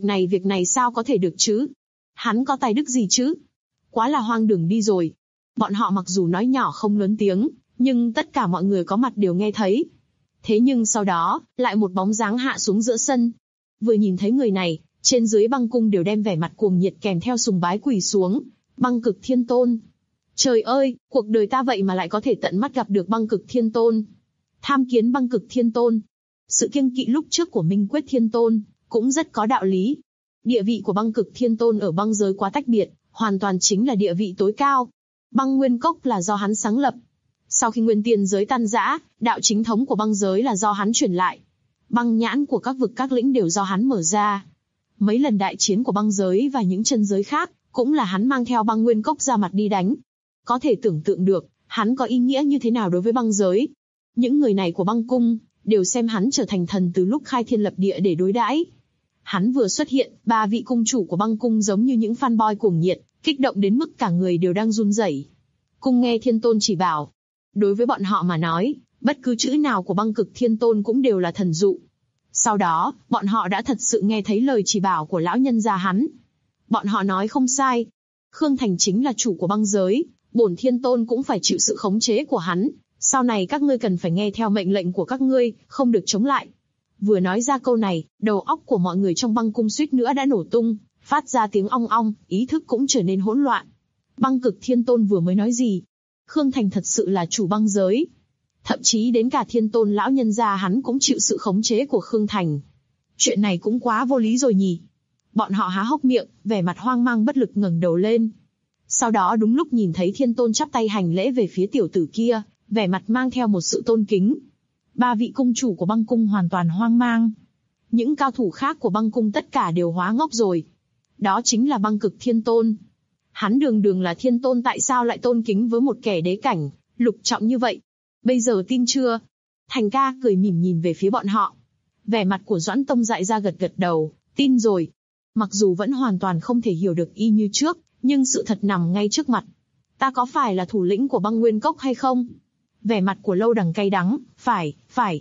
này sao có thể được chứ? Hắn có tài đức gì chứ? Quá là hoang đường đi rồi. Bọn họ mặc dù nói nhỏ không lớn tiếng, nhưng tất cả mọi người có mặt đều nghe thấy. Thế nhưng sau đó, lại một bóng dáng hạ xuống giữa sân. Vừa nhìn thấy người này, trên dưới băng cung đều đem vẻ mặt cuồng nhiệt kèm theo sùng bái quỳ xuống. Băng Cực Thiên Tôn. Trời ơi, cuộc đời ta vậy mà lại có thể tận mắt gặp được Băng Cực Thiên Tôn. Tham kiến Băng Cực Thiên Tôn. Sự kiêng kỵ lúc trước của Minh Quyết Thiên Tôn cũng rất có đạo lý. Địa vị của Băng Cực Thiên Tôn ở băng giới quá tách biệt, hoàn toàn chính là địa vị tối cao. Băng nguyên cốc là do hắn sáng lập. Sau khi nguyên tiên giới tan rã, đạo chính thống của băng giới là do hắn truyền lại. Băng nhãn của các vực các lĩnh đều do hắn mở ra. Mấy lần đại chiến của băng giới và những chân giới khác, cũng là hắn mang theo băng nguyên cốc ra mặt đi đánh. Có thể tưởng tượng được, hắn có ý nghĩa như thế nào đối với băng giới. Những người này của băng cung, đều xem hắn trở thành thần từ lúc khai thiên lập địa để đối đãi. Hắn vừa xuất hiện, 3 vị cung chủ của băng cung giống như những fanboy cuồng nhiệt, kích động đến mức cả người đều đang run rẩy. Cung nghe Thiên Tôn chỉ bảo. Đối với bọn họ mà nói, bất cứ chữ nào của Băng Cực Thiên Tôn cũng đều là thần dụ. Sau đó, bọn họ đã thật sự nghe thấy lời chỉ bảo của lão nhân gia hắn. Bọn họ nói không sai. Khương Thành chính là chủ của băng giới, bổn Thiên Tôn cũng phải chịu sự khống chế của hắn. Sau này các ngươi cần phải nghe theo mệnh lệnh của các ngươi, không được chống lại. Vừa nói ra câu này, đầu óc của mọi người trong băng cung suýt nữa đã nổ tung, phát ra tiếng ong ong, ý thức cũng trở nên hỗn loạn. Băng Cực Thiên Tôn vừa mới nói gì? Khương Thành thật sự là chủ băng giới. Thậm chí đến cả Thiên Tôn lão nhân gia hắn cũng chịu sự khống chế của Khương Thành. Chuyện này cũng quá vô lý rồi nhỉ. Bọn họ há hốc miệng, vẻ mặt hoang mang bất lực ngẩng đầu lên. Sau đó đúng lúc nhìn thấy Thiên Tôn chắp tay hành lễ về phía tiểu tử kia, vẻ mặt mang theo một sự tôn kính. 3 vị cung chủ của băng cung hoàn toàn hoang mang. Những cao thủ khác của băng cung tất cả đều hóa ngốc rồi. Đó chính là Băng Cực Thiên Tôn. Hắn đường đường là Thiên Tôn tại sao lại tôn kính với một kẻ đế cảnh, lục trọng như vậy? Bây giờ tin chưa? Thành ca cười mỉm nhìn về phía bọn họ. Vẻ mặt của Doãn Tông dại ra gật gật đầu, tin rồi. Mặc dù vẫn hoàn toàn không thể hiểu được y như trước, nhưng sự thật nằm ngay trước mặt. Ta có phải là thủ lĩnh của băng nguyên cốc hay không? Vẻ mặt của Lâu Đằng cay đắng, phải.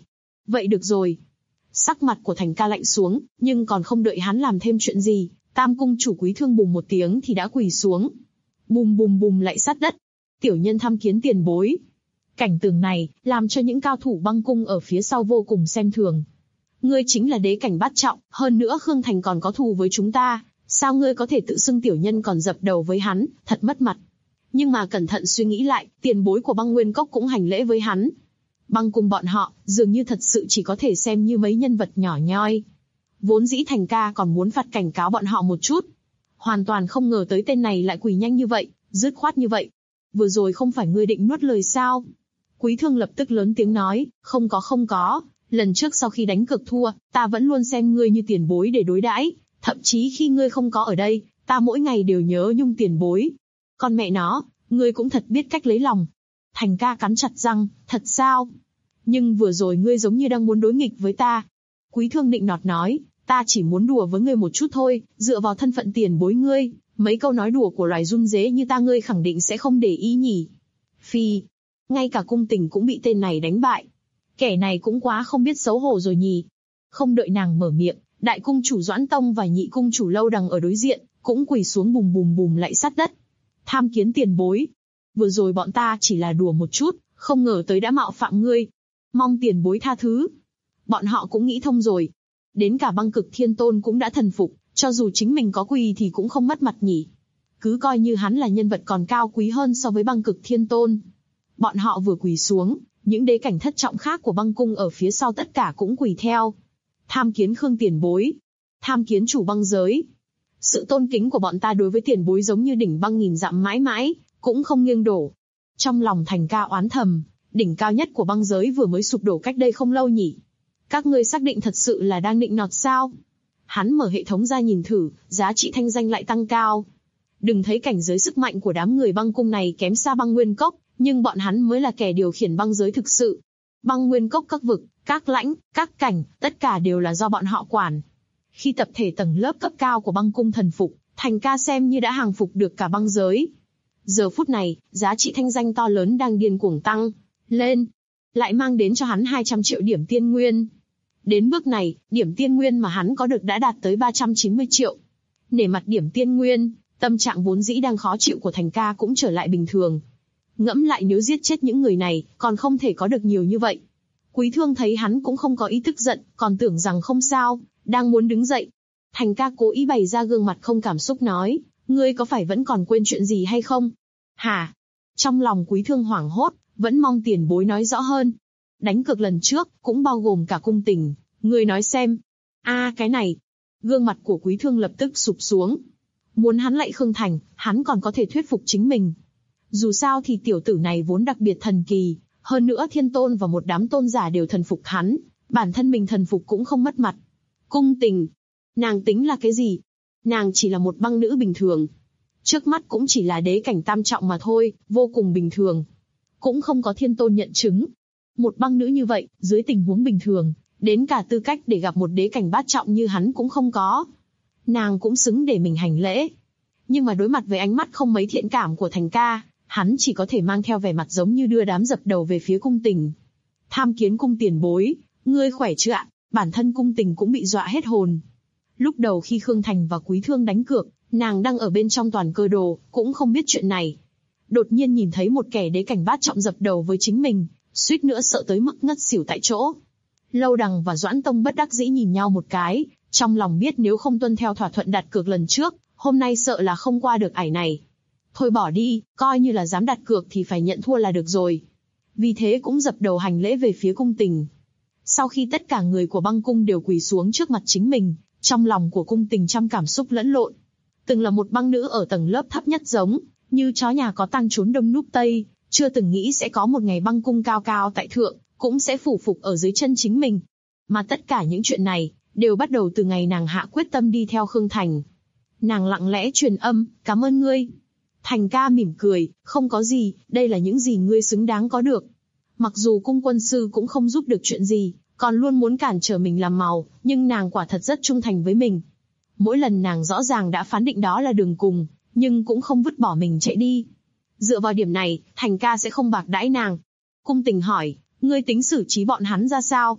Vậy được rồi. Sắc mặt của Thành Ca lạnh xuống, nhưng còn không đợi hắn làm thêm chuyện gì, Tam cung chủ Quý Thương bùng một tiếng thì đã quỳ xuống. Bùm bùm bùm lạy sát đất. Tiểu nhân tham kiến tiền bối. Cảnh tượng này, làm cho những cao thủ băng cung ở phía sau vô cùng xem thường. Ngươi chính là đế cảnh bát trọng, hơn nữa Khương Thành còn có thù với chúng ta, sao ngươi có thể tự xưng tiểu nhân còn dập đầu với hắn, thật mất mặt. Nhưng mà cẩn thận suy nghĩ lại, tiền bối của băng nguyên cốc cũng hành lễ với hắn. Băng cung bọn họ, dường như thật sự chỉ có thể xem như mấy nhân vật nhỏ nhoi. Vốn dĩ Thành Ca còn muốn phạt cảnh cáo bọn họ một chút. Hoàn toàn không ngờ tới tên này lại quỳ nhanh như vậy, dứt khoát như vậy. Vừa rồi không phải ngươi định nuốt lời sao? Quý Thương lập tức lớn tiếng nói, không có. Lần trước sau khi đánh cược thua, ta vẫn luôn xem ngươi như tiền bối để đối đãi, thậm chí khi ngươi không có ở đây, ta mỗi ngày đều nhớ nhung tiền bối. Con mẹ nó, ngươi cũng thật biết cách lấy lòng. Thành Ca cắn chặt răng, thật sao? Nhưng vừa rồi ngươi giống như đang muốn đối nghịch với ta. Quý Thương nịnh nọt nói, ta chỉ muốn đùa với ngươi một chút thôi, dựa vào thân phận tiền bối ngươi, mấy câu nói đùa của loài run rế như ta ngươi khẳng định sẽ không để ý nhỉ. Phi, ngay cả cung tình cũng bị tên này đánh bại. Kẻ này cũng quá không biết xấu hổ rồi nhỉ. Không đợi nàng mở miệng, đại cung chủ Doãn Tông và nhị cung chủ Lâu Đằng ở đối diện, cũng quỳ xuống bùm bùm bùm lạy sát đất. Tham kiến tiền bối. Vừa rồi bọn ta chỉ là đùa một chút, không ngờ tới đã mạo phạm ngươi. Mong tiền bối tha thứ. Bọn họ cũng nghĩ thông rồi. Đến cả Băng Cực Thiên Tôn cũng đã thần phục, cho dù chính mình có quỳ thì cũng không mất mặt nhỉ. Cứ coi như hắn là nhân vật còn cao quý hơn so với Băng Cực Thiên Tôn. Bọn họ vừa quỳ xuống, những đế cảnh thất trọng khác của băng cung ở phía sau tất cả cũng quỳ theo. Tham kiến Khương tiền bối. Tham kiến chủ băng giới. Sự tôn kính của bọn ta đối với tiền bối giống như đỉnh băng nghìn dặm mãi mãi, cũng không nghiêng đổ. Trong lòng Thành Ca oán thầm, đỉnh cao nhất của băng giới vừa mới sụp đổ cách đây không lâu nhỉ. Các ngươi xác định thật sự là đang nịnh nọt sao? Hắn mở hệ thống ra nhìn thử, giá trị thanh danh lại tăng cao. Đừng thấy cảnh giới sức mạnh của đám người băng cung này kém xa băng nguyên cốc, nhưng bọn hắn mới là kẻ điều khiển băng giới thực sự. Băng nguyên cốc các vực, các lãnh, các cảnh, tất cả đều là do bọn họ quản. Khi tập thể tầng lớp cấp cao của băng cung thần phục, Thành Ca xem như đã hàng phục được cả băng giới. Giờ phút này, giá trị thanh danh to lớn đang điên cuồng tăng lên, lại mang đến cho hắn 200 triệu điểm tiên nguyên. Đến bước này, điểm tiên nguyên mà hắn có được đã đạt tới 390 triệu. Nể mặt điểm tiên nguyên, tâm trạng vốn dĩ đang khó chịu của Thành Ca cũng trở lại bình thường. Ngẫm lại nếu giết chết những người này, còn không thể có được nhiều như vậy. Quý Thương thấy hắn cũng không có ý tức giận, còn tưởng rằng không sao, đang muốn đứng dậy. Thành Ca cố ý bày ra gương mặt không cảm xúc nói, ngươi có phải vẫn còn quên chuyện gì hay không? Hả? Trong lòng Quý Thương hoảng hốt, vẫn mong tiền bối nói rõ hơn. Đánh cược lần trước, cũng bao gồm cả cung tình, ngươi nói xem. Cái này. Gương mặt của Quý Thương lập tức sụp xuống. Muốn hắn lạy Khương Thành, hắn còn có thể thuyết phục chính mình. Dù sao thì tiểu tử này vốn đặc biệt thần kỳ, hơn nữa Thiên Tôn và một đám tôn giả đều thần phục hắn, bản thân mình thần phục cũng không mất mặt. Cung tình, nàng tính là cái gì? Nàng chỉ là một băng nữ bình thường. Trước mắt cũng chỉ là đế cảnh tam trọng mà thôi, vô cùng bình thường. Cũng không có Thiên Tôn nhận chứng. Một băng nữ như vậy, dưới tình huống bình thường, đến cả tư cách để gặp một đế cảnh bát trọng như hắn cũng không có. Nàng cũng xứng để mình hành lễ. Nhưng mà đối mặt với ánh mắt không mấy thiện cảm của Thành Ca, hắn chỉ có thể mang theo vẻ mặt giống như đưa đám dập đầu về phía cung tình. Tham kiến cung tiền bối, ngươi khỏe chưa ạ? Bản thân cung tình cũng bị dọa hết hồn. Lúc đầu khi Khương Thành và Quý Thương đánh cược, nàng đang ở bên trong toàn cơ đồ, cũng không biết chuyện này. Đột nhiên nhìn thấy một kẻ đế cảnh bát trọng dập đầu với chính mình, suýt nữa sợ tới mức ngất xỉu tại chỗ. Lâu Đằng và Doãn Tông bất đắc dĩ nhìn nhau một cái, trong lòng biết nếu không tuân theo thỏa thuận đặt cược lần trước, hôm nay sợ là không qua được ải này. Thôi bỏ đi, coi như là dám đặt cược thì phải nhận thua là được rồi. Vì thế cũng dập đầu hành lễ về phía cung tình. Sau khi tất cả người của băng cung đều quỳ xuống trước mặt chính mình, trong lòng của cung tình trăm cảm xúc lẫn lộn. Từng là một băng nữ ở tầng lớp thấp nhất giống như chó nhà có tang trốn đông núp tây, chưa từng nghĩ sẽ có một ngày băng cung cao cao tại thượng, cũng sẽ phủ phục ở dưới chân chính mình. Mà tất cả những chuyện này, đều bắt đầu từ ngày nàng hạ quyết tâm đi theo Khương Thành. Nàng lặng lẽ truyền âm, cảm ơn ngươi. Thành Ca mỉm cười, không có gì, đây là những gì ngươi xứng đáng có được. Mặc dù cung quân sư cũng không giúp được chuyện gì, còn luôn muốn cản trở mình làm màu, nhưng nàng quả thật rất trung thành với mình. Mỗi lần nàng rõ ràng đã phán định đó là đường cùng, nhưng cũng không vứt bỏ mình chạy đi. Dựa vào điểm này, Thành Ca sẽ không bạc đãi nàng. Cung tình hỏi, ngươi tính xử trí bọn hắn ra sao?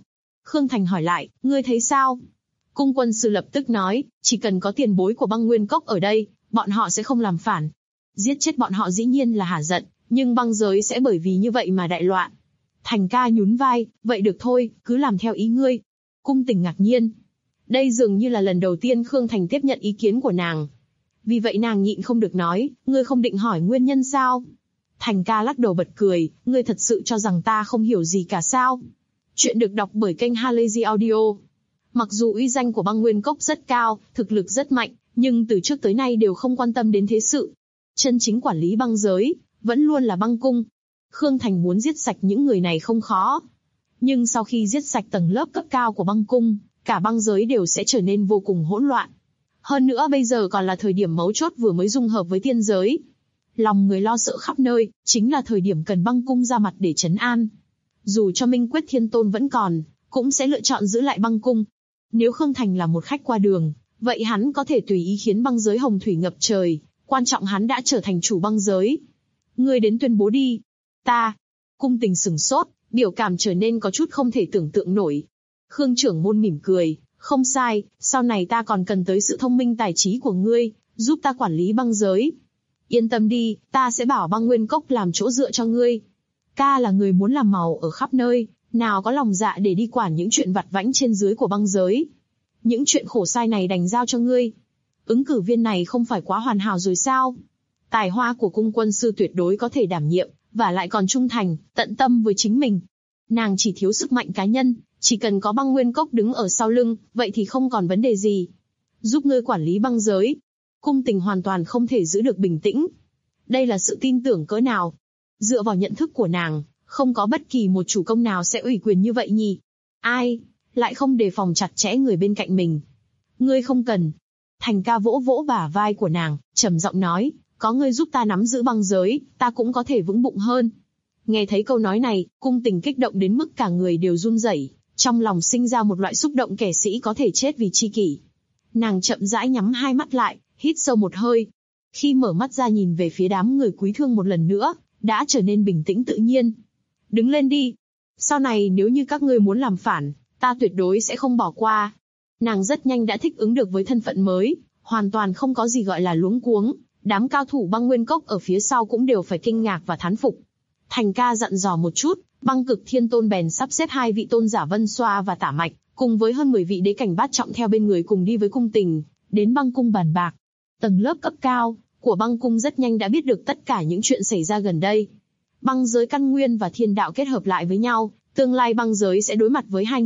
Khương Thành hỏi lại, ngươi thấy sao? Cung quân sư lập tức nói, chỉ cần có tiền bối của băng nguyên cốc ở đây, bọn họ sẽ không làm phản. Giết chết bọn họ dĩ nhiên là hả giận, nhưng băng giới sẽ bởi vì như vậy mà đại loạn. Thành ca nhún vai, vậy được thôi, cứ làm theo ý ngươi. Cung Tình ngạc nhiên. Đây dường như là lần đầu tiên Khương Thành tiếp nhận ý kiến của nàng. Vì vậy nàng nhịn không được nói, ngươi không định hỏi nguyên nhân sao? Thành ca lắc đầu bật cười, ngươi thật sự cho rằng ta không hiểu gì cả sao? Chuyện được đọc bởi kênh Halazy Audio. Mặc dù uy danh của băng nguyên cốc rất cao, thực lực rất mạnh, nhưng từ trước tới nay đều không quan tâm đến thế sự. Chân chính quản lý băng giới, vẫn luôn là băng cung. Khương Thành muốn giết sạch những người này không khó. Nhưng sau khi giết sạch tầng lớp cấp cao của băng cung, cả băng giới đều sẽ trở nên vô cùng hỗn loạn. Hơn nữa bây giờ còn là thời điểm mấu chốt vừa mới dung hợp với tiên giới. Lòng người lo sợ khắp nơi, chính là thời điểm cần băng cung ra mặt để trấn an. Dù cho Minh Quyết Thiên Tôn vẫn còn, cũng sẽ lựa chọn giữ lại băng cung. Nếu Khương Thành là một khách qua đường, vậy hắn có thể tùy ý khiến băng giới hồng thủy ngập trời, quan trọng hắn đã trở thành chủ băng giới. Ngươi đến tuyên bố đi. Ta. Cung Tình sửng sốt, biểu cảm trở nên có chút không thể tưởng tượng nổi. Khương trưởng môn mỉm cười, không sai, sau này ta còn cần tới sự thông minh tài trí của ngươi, giúp ta quản lý băng giới. Yên tâm đi, ta sẽ bảo băng nguyên cốc làm chỗ dựa cho ngươi. Ca là người muốn làm màu ở khắp nơi, nào có lòng dạ để đi quản những chuyện vặt vãnh trên dưới của băng giới. Những chuyện khổ sai này đành giao cho ngươi. Ứng cử viên này không phải quá hoàn hảo rồi sao? Tài hoa của cung quân sư tuyệt đối có thể đảm nhiệm, và lại còn trung thành, tận tâm với chính mình. Nàng chỉ thiếu sức mạnh cá nhân, chỉ cần có băng nguyên cốc đứng ở sau lưng, vậy thì không còn vấn đề gì. Giúp ngươi quản lý băng giới. Cung Tình hoàn toàn không thể giữ được bình tĩnh. Đây là sự tin tưởng cỡ nào? Dựa vào nhận thức của nàng, không có bất kỳ một chủ công nào sẽ ủy quyền như vậy nhỉ? Ai lại không đề phòng chặt chẽ người bên cạnh mình? Ngươi không cần. Thành ca vỗ vỗ bả vai của nàng, trầm giọng nói, có ngươi giúp ta nắm giữ băng giới, ta cũng có thể vững bụng hơn. Nghe thấy câu nói này, Cung Tình kích động đến mức cả người đều run rẩy, trong lòng sinh ra một loại xúc động kẻ sĩ có thể chết vì tri kỷ. Nàng chậm rãi nhắm hai mắt lại, hít sâu một hơi. Khi mở mắt ra nhìn về phía đám người quý thương một lần nữa, đã trở nên bình tĩnh tự nhiên. Đứng lên đi. Sau này nếu như các ngươi muốn làm phản, ta tuyệt đối sẽ không bỏ qua. Nàng rất nhanh đã thích ứng được với thân phận mới, hoàn toàn không có gì gọi là luống cuống. Đám cao thủ băng nguyên cốc ở phía sau cũng đều phải kinh ngạc và thán phục. Thành ca dặn dò một chút, băng cực thiên tôn bèn sắp xếp 2 vị tôn giả Vân Xoa và Tả Mạch, cùng với hơn 10 vị đế cảnh bát trọng theo bên người cùng đi với Cung Tình, đến băng cung bàn bạc. Tầng lớp cấp cao của băng cung rất nhanh đã biết được tất cả những chuyện xảy ra gần đây. Băng giới căn nguyên và thiên đạo kết hợp lại với nhau, tương lai băng giới sẽ đối mặt với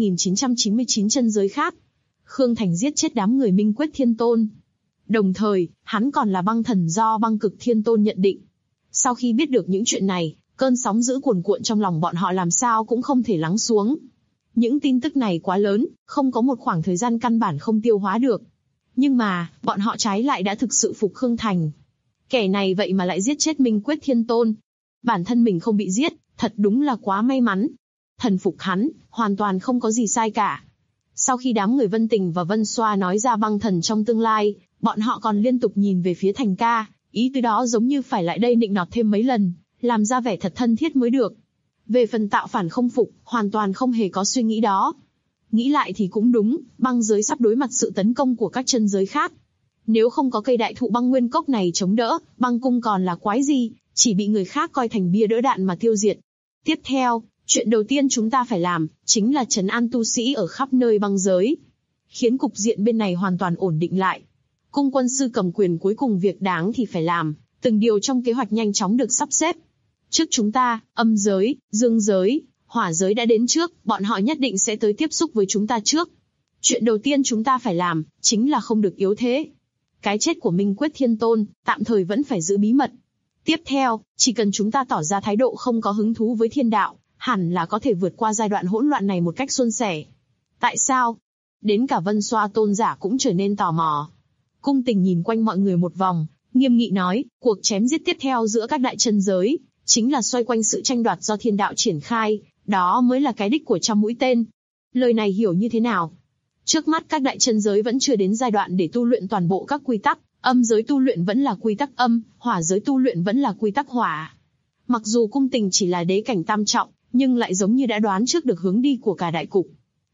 2999 chân giới khác. Khương Thành giết chết đám người Minh Quyết Thiên Tôn. Đồng thời, hắn còn là băng thần do băng cực thiên tôn nhận định. Sau khi biết được những chuyện này, cơn sóng dữ cuồn cuộn trong lòng bọn họ làm sao cũng không thể lắng xuống. Những tin tức này quá lớn, không có một khoảng thời gian căn bản không tiêu hóa được. Nhưng mà, bọn họ trái lại đã thực sự phục Khương Thành. Kẻ này vậy mà lại giết chết Minh Quyết Thiên Tôn. Bản thân mình không bị giết, thật đúng là quá may mắn. Thần phục hắn, hoàn toàn không có gì sai cả. Sau khi đám người Vân Tình và Vân Xoa nói ra băng thần trong tương lai, bọn họ còn liên tục nhìn về phía Thành ca, ý từ đó giống như phải lại đây nịnh nọt thêm mấy lần, làm ra vẻ thật thân thiết mới được. Về phần tạo phản không phục, hoàn toàn không hề có suy nghĩ đó. Nghĩ lại thì cũng đúng, băng giới sắp đối mặt sự tấn công của các chân giới khác. Nếu không có cây đại thụ băng nguyên cốc này chống đỡ, băng cung còn là quái gì, chỉ bị người khác coi thành bia đỡ đạn mà tiêu diệt. Tiếp theo, chuyện đầu tiên chúng ta phải làm, chính là trấn an tu sĩ ở khắp nơi băng giới. Khiến cục diện bên này hoàn toàn ổn định lại. Cung quân sư cầm quyền cuối cùng việc đáng thì phải làm, từng điều trong kế hoạch nhanh chóng được sắp xếp. Trước chúng ta, âm giới, dương giới, hỏa giới đã đến trước, bọn họ nhất định sẽ tới tiếp xúc với chúng ta trước. Chuyện đầu tiên chúng ta phải làm, chính là không được yếu thế. Cái chết của Minh Quyết Thiên Tôn, tạm thời vẫn phải giữ bí mật. Tiếp theo, chỉ cần chúng ta tỏ ra thái độ không có hứng thú với thiên đạo, hẳn là có thể vượt qua giai đoạn hỗn loạn này một cách suôn sẻ. Tại sao? Đến cả Vân Xoa tôn giả cũng trở nên tò mò. Cung Tình nhìn quanh mọi người một vòng, nghiêm nghị nói, cuộc chém giết tiếp theo giữa các đại chân giới, chính là xoay quanh sự tranh đoạt do thiên đạo triển khai, đó mới là cái đích của trăm mũi tên. Lời này hiểu như thế nào? Trước mắt các đại chân giới vẫn chưa đến giai đoạn để tu luyện toàn bộ các quy tắc, âm giới tu luyện vẫn là quy tắc âm, hỏa giới tu luyện vẫn là quy tắc hỏa. Mặc dù Cung Tình chỉ là đế cảnh tam trọng, nhưng lại giống như đã đoán trước được hướng đi của cả đại cục.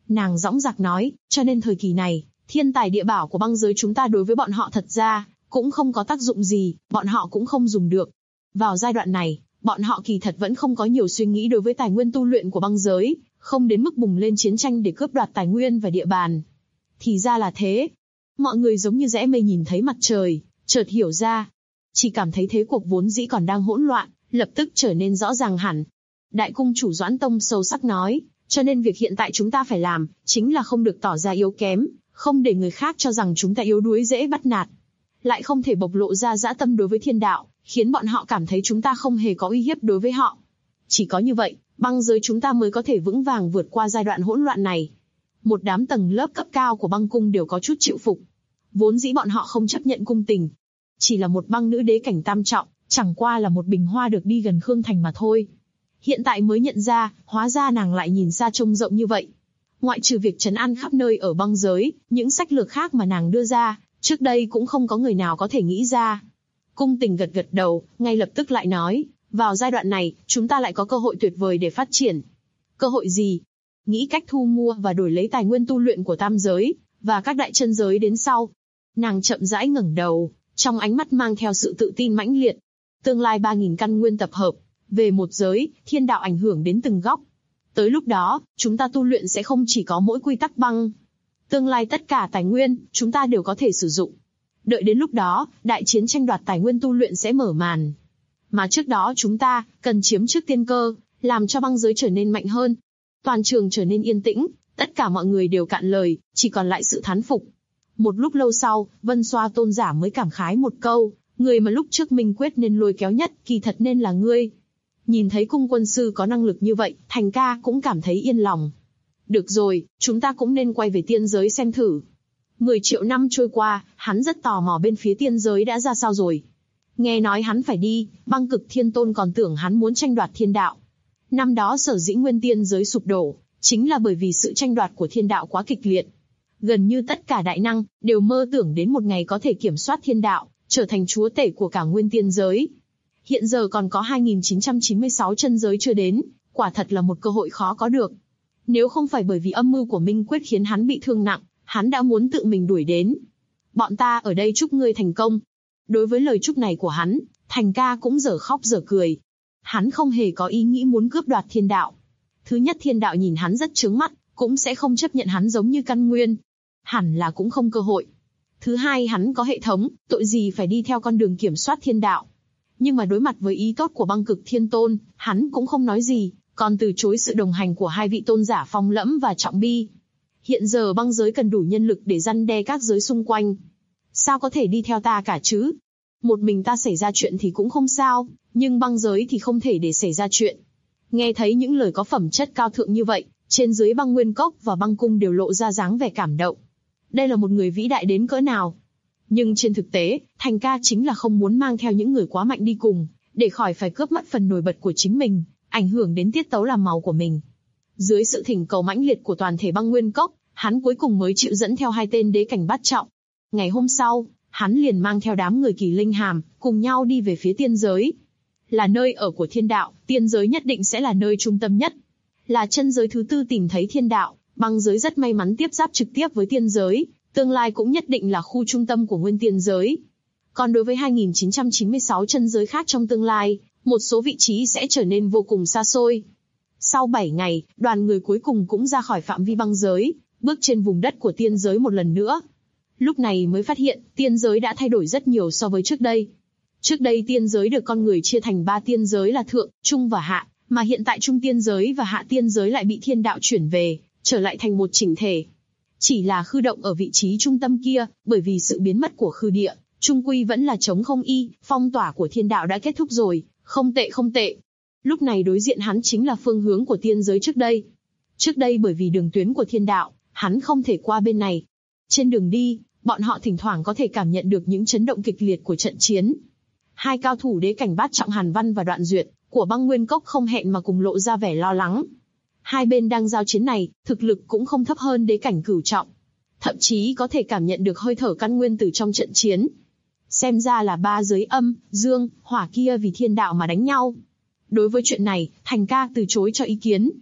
Nàng dõng dạc nói, cho nên thời kỳ này, thiên tài địa bảo của băng giới chúng ta đối với bọn họ thật ra cũng không có tác dụng gì, bọn họ cũng không dùng được. Vào giai đoạn này, bọn họ kỳ thật vẫn không có nhiều suy nghĩ đối với tài nguyên tu luyện của băng giới, không đến mức bùng lên chiến tranh để cướp đoạt tài nguyên và địa bàn. Thì ra là thế. Mọi người giống như rẽ mây nhìn thấy mặt trời, chợt hiểu ra. Chỉ cảm thấy thế cuộc vốn dĩ còn đang hỗn loạn, lập tức trở nên rõ ràng hẳn. Đại cung chủ Doãn Tông sâu sắc nói, cho nên việc hiện tại chúng ta phải làm, chính là không được tỏ ra yếu kém, không để người khác cho rằng chúng ta yếu đuối dễ bắt nạt. Lại không thể bộc lộ ra dã tâm đối với thiên đạo, khiến bọn họ cảm thấy chúng ta không hề có uy hiếp đối với họ. Chỉ có như vậy, băng giới chúng ta mới có thể vững vàng vượt qua giai đoạn hỗn loạn này. Một đám tầng lớp cấp cao của băng cung đều có chút chịu phục. Vốn dĩ bọn họ không chấp nhận cung tình. Chỉ là một băng nữ đế cảnh tam trọng, chẳng qua là một bình hoa được đi gần Khương Thành mà thôi. Hiện tại mới nhận ra, hóa ra nàng lại nhìn xa trông rộng như vậy. Ngoại trừ việc trấn an khắp nơi ở băng giới, những sách lược khác mà nàng đưa ra, trước đây cũng không có người nào có thể nghĩ ra. Cung tình gật gật đầu, ngay lập tức lại nói, vào giai đoạn này, chúng ta lại có cơ hội tuyệt vời để phát triển. Cơ hội gì? Nghĩ cách thu mua và đổi lấy tài nguyên tu luyện của tam giới, và các đại chân giới đến sau. Nàng chậm rãi ngẩng đầu, trong ánh mắt mang theo sự tự tin mãnh liệt. Tương lai 3.000 căn nguyên tập hợp, về một giới, thiên đạo ảnh hưởng đến từng góc. Tới lúc đó, chúng ta tu luyện sẽ không chỉ có mỗi quy tắc băng. Tương lai tất cả tài nguyên, chúng ta đều có thể sử dụng. Đợi đến lúc đó, đại chiến tranh đoạt tài nguyên tu luyện sẽ mở màn. Mà trước đó chúng ta, cần chiếm trước tiên cơ, làm cho băng giới trở nên mạnh hơn. Toàn trường trở nên yên tĩnh, tất cả mọi người đều cạn lời, chỉ còn lại sự thán phục. Một lúc lâu sau, Vân Xoa tôn giả mới cảm khái một câu, người mà lúc trước Minh Quyết nên lôi kéo nhất, kỳ thật nên là ngươi. Nhìn thấy cung quân sư có năng lực như vậy, Thành ca cũng cảm thấy yên lòng. Được rồi, chúng ta cũng nên quay về tiên giới xem thử. 10 triệu năm trôi qua, hắn rất tò mò bên phía tiên giới đã ra sao rồi. Nghe nói hắn phải đi, Băng Cực Thiên Tôn còn tưởng hắn muốn tranh đoạt thiên đạo. Năm đó sở dĩ nguyên tiên giới sụp đổ, chính là bởi vì sự tranh đoạt của thiên đạo quá kịch liệt. Gần như tất cả đại năng, đều mơ tưởng đến một ngày có thể kiểm soát thiên đạo, trở thành chúa tể của cả nguyên tiên giới. Hiện giờ còn có 2.996 chân giới chưa đến, quả thật là một cơ hội khó có được. Nếu không phải bởi vì âm mưu của Minh Quyết khiến hắn bị thương nặng, hắn đã muốn tự mình đuổi đến. Bọn ta ở đây chúc ngươi thành công. Đối với lời chúc này của hắn, Thành ca cũng dở khóc dở cười. Hắn không hề có ý nghĩ muốn cướp đoạt thiên đạo. Thứ nhất, thiên đạo nhìn hắn rất chướng mắt, cũng sẽ không chấp nhận hắn giống như căn nguyên. Hẳn là cũng không cơ hội. Thứ hai, hắn có hệ thống, tội gì phải đi theo con đường kiểm soát thiên đạo. Nhưng mà đối mặt với ý tốt của Băng Cực Thiên Tôn, hắn cũng không nói gì, còn từ chối sự đồng hành của hai vị tôn giả Phong Lẫm và Trọng Bi. Hiện giờ băng giới cần đủ nhân lực để răn đe các giới xung quanh. Sao có thể đi theo ta cả chứ? Một mình ta xảy ra chuyện thì cũng không sao, nhưng băng giới thì không thể để xảy ra chuyện. Nghe thấy những lời có phẩm chất cao thượng như vậy, trên dưới Băng Nguyên Cốc và Băng Cung đều lộ ra dáng vẻ cảm động. Đây là một người vĩ đại đến cỡ nào? Nhưng trên thực tế, Thành ca chính là không muốn mang theo những người quá mạnh đi cùng, để khỏi phải cướp mất phần nổi bật của chính mình, ảnh hưởng đến tiết tấu làm màu của mình. Dưới sự thỉnh cầu mãnh liệt của toàn thể Băng Nguyên Cốc, hắn cuối cùng mới chịu dẫn theo hai tên đế cảnh bát trọng. Ngày hôm sau, hắn liền mang theo đám người Kỳ Linh Hàm, cùng nhau đi về phía tiên giới. Là nơi ở của thiên đạo, tiên giới nhất định sẽ là nơi trung tâm nhất. Là chân giới thứ tư tìm thấy thiên đạo, băng giới rất may mắn tiếp giáp trực tiếp với tiên giới, tương lai cũng nhất định là khu trung tâm của nguyên tiên giới. Còn đối với 2.996 chân giới khác trong tương lai, một số vị trí sẽ trở nên vô cùng xa xôi. Sau 7 ngày, đoàn người cuối cùng cũng ra khỏi phạm vi băng giới, bước trên vùng đất của tiên giới một lần nữa. Lúc này mới phát hiện, tiên giới đã thay đổi rất nhiều so với trước đây. Trước đây tiên giới được con người chia thành 3 tiên giới là thượng, trung và hạ, mà hiện tại trung tiên giới và hạ tiên giới lại bị thiên đạo chuyển về, trở lại thành một chỉnh thể. Chỉ là khư động ở vị trí trung tâm kia, bởi vì sự biến mất của khư địa, trung quy vẫn là trống không y, phong tỏa của thiên đạo đã kết thúc rồi, không tệ không tệ. Lúc này đối diện hắn chính là phương hướng của tiên giới trước đây. Trước đây bởi vì đường tuyến của thiên đạo, hắn không thể qua bên này. Trên đường đi, bọn họ thỉnh thoảng có thể cảm nhận được những chấn động kịch liệt của trận chiến. Hai cao thủ đế cảnh bát trọng Hàn Văn và Đoạn Duyệt của Băng Nguyên Cốc không hẹn mà cùng lộ ra vẻ lo lắng. Hai bên đang giao chiến này, thực lực cũng không thấp hơn đế cảnh cửu trọng. Thậm chí có thể cảm nhận được hơi thở căn nguyên từ trong trận chiến. Xem ra là 3 giới âm, dương, hỏa kia vì thiên đạo mà đánh nhau. Đối với chuyện này, Thành ca từ chối cho ý kiến.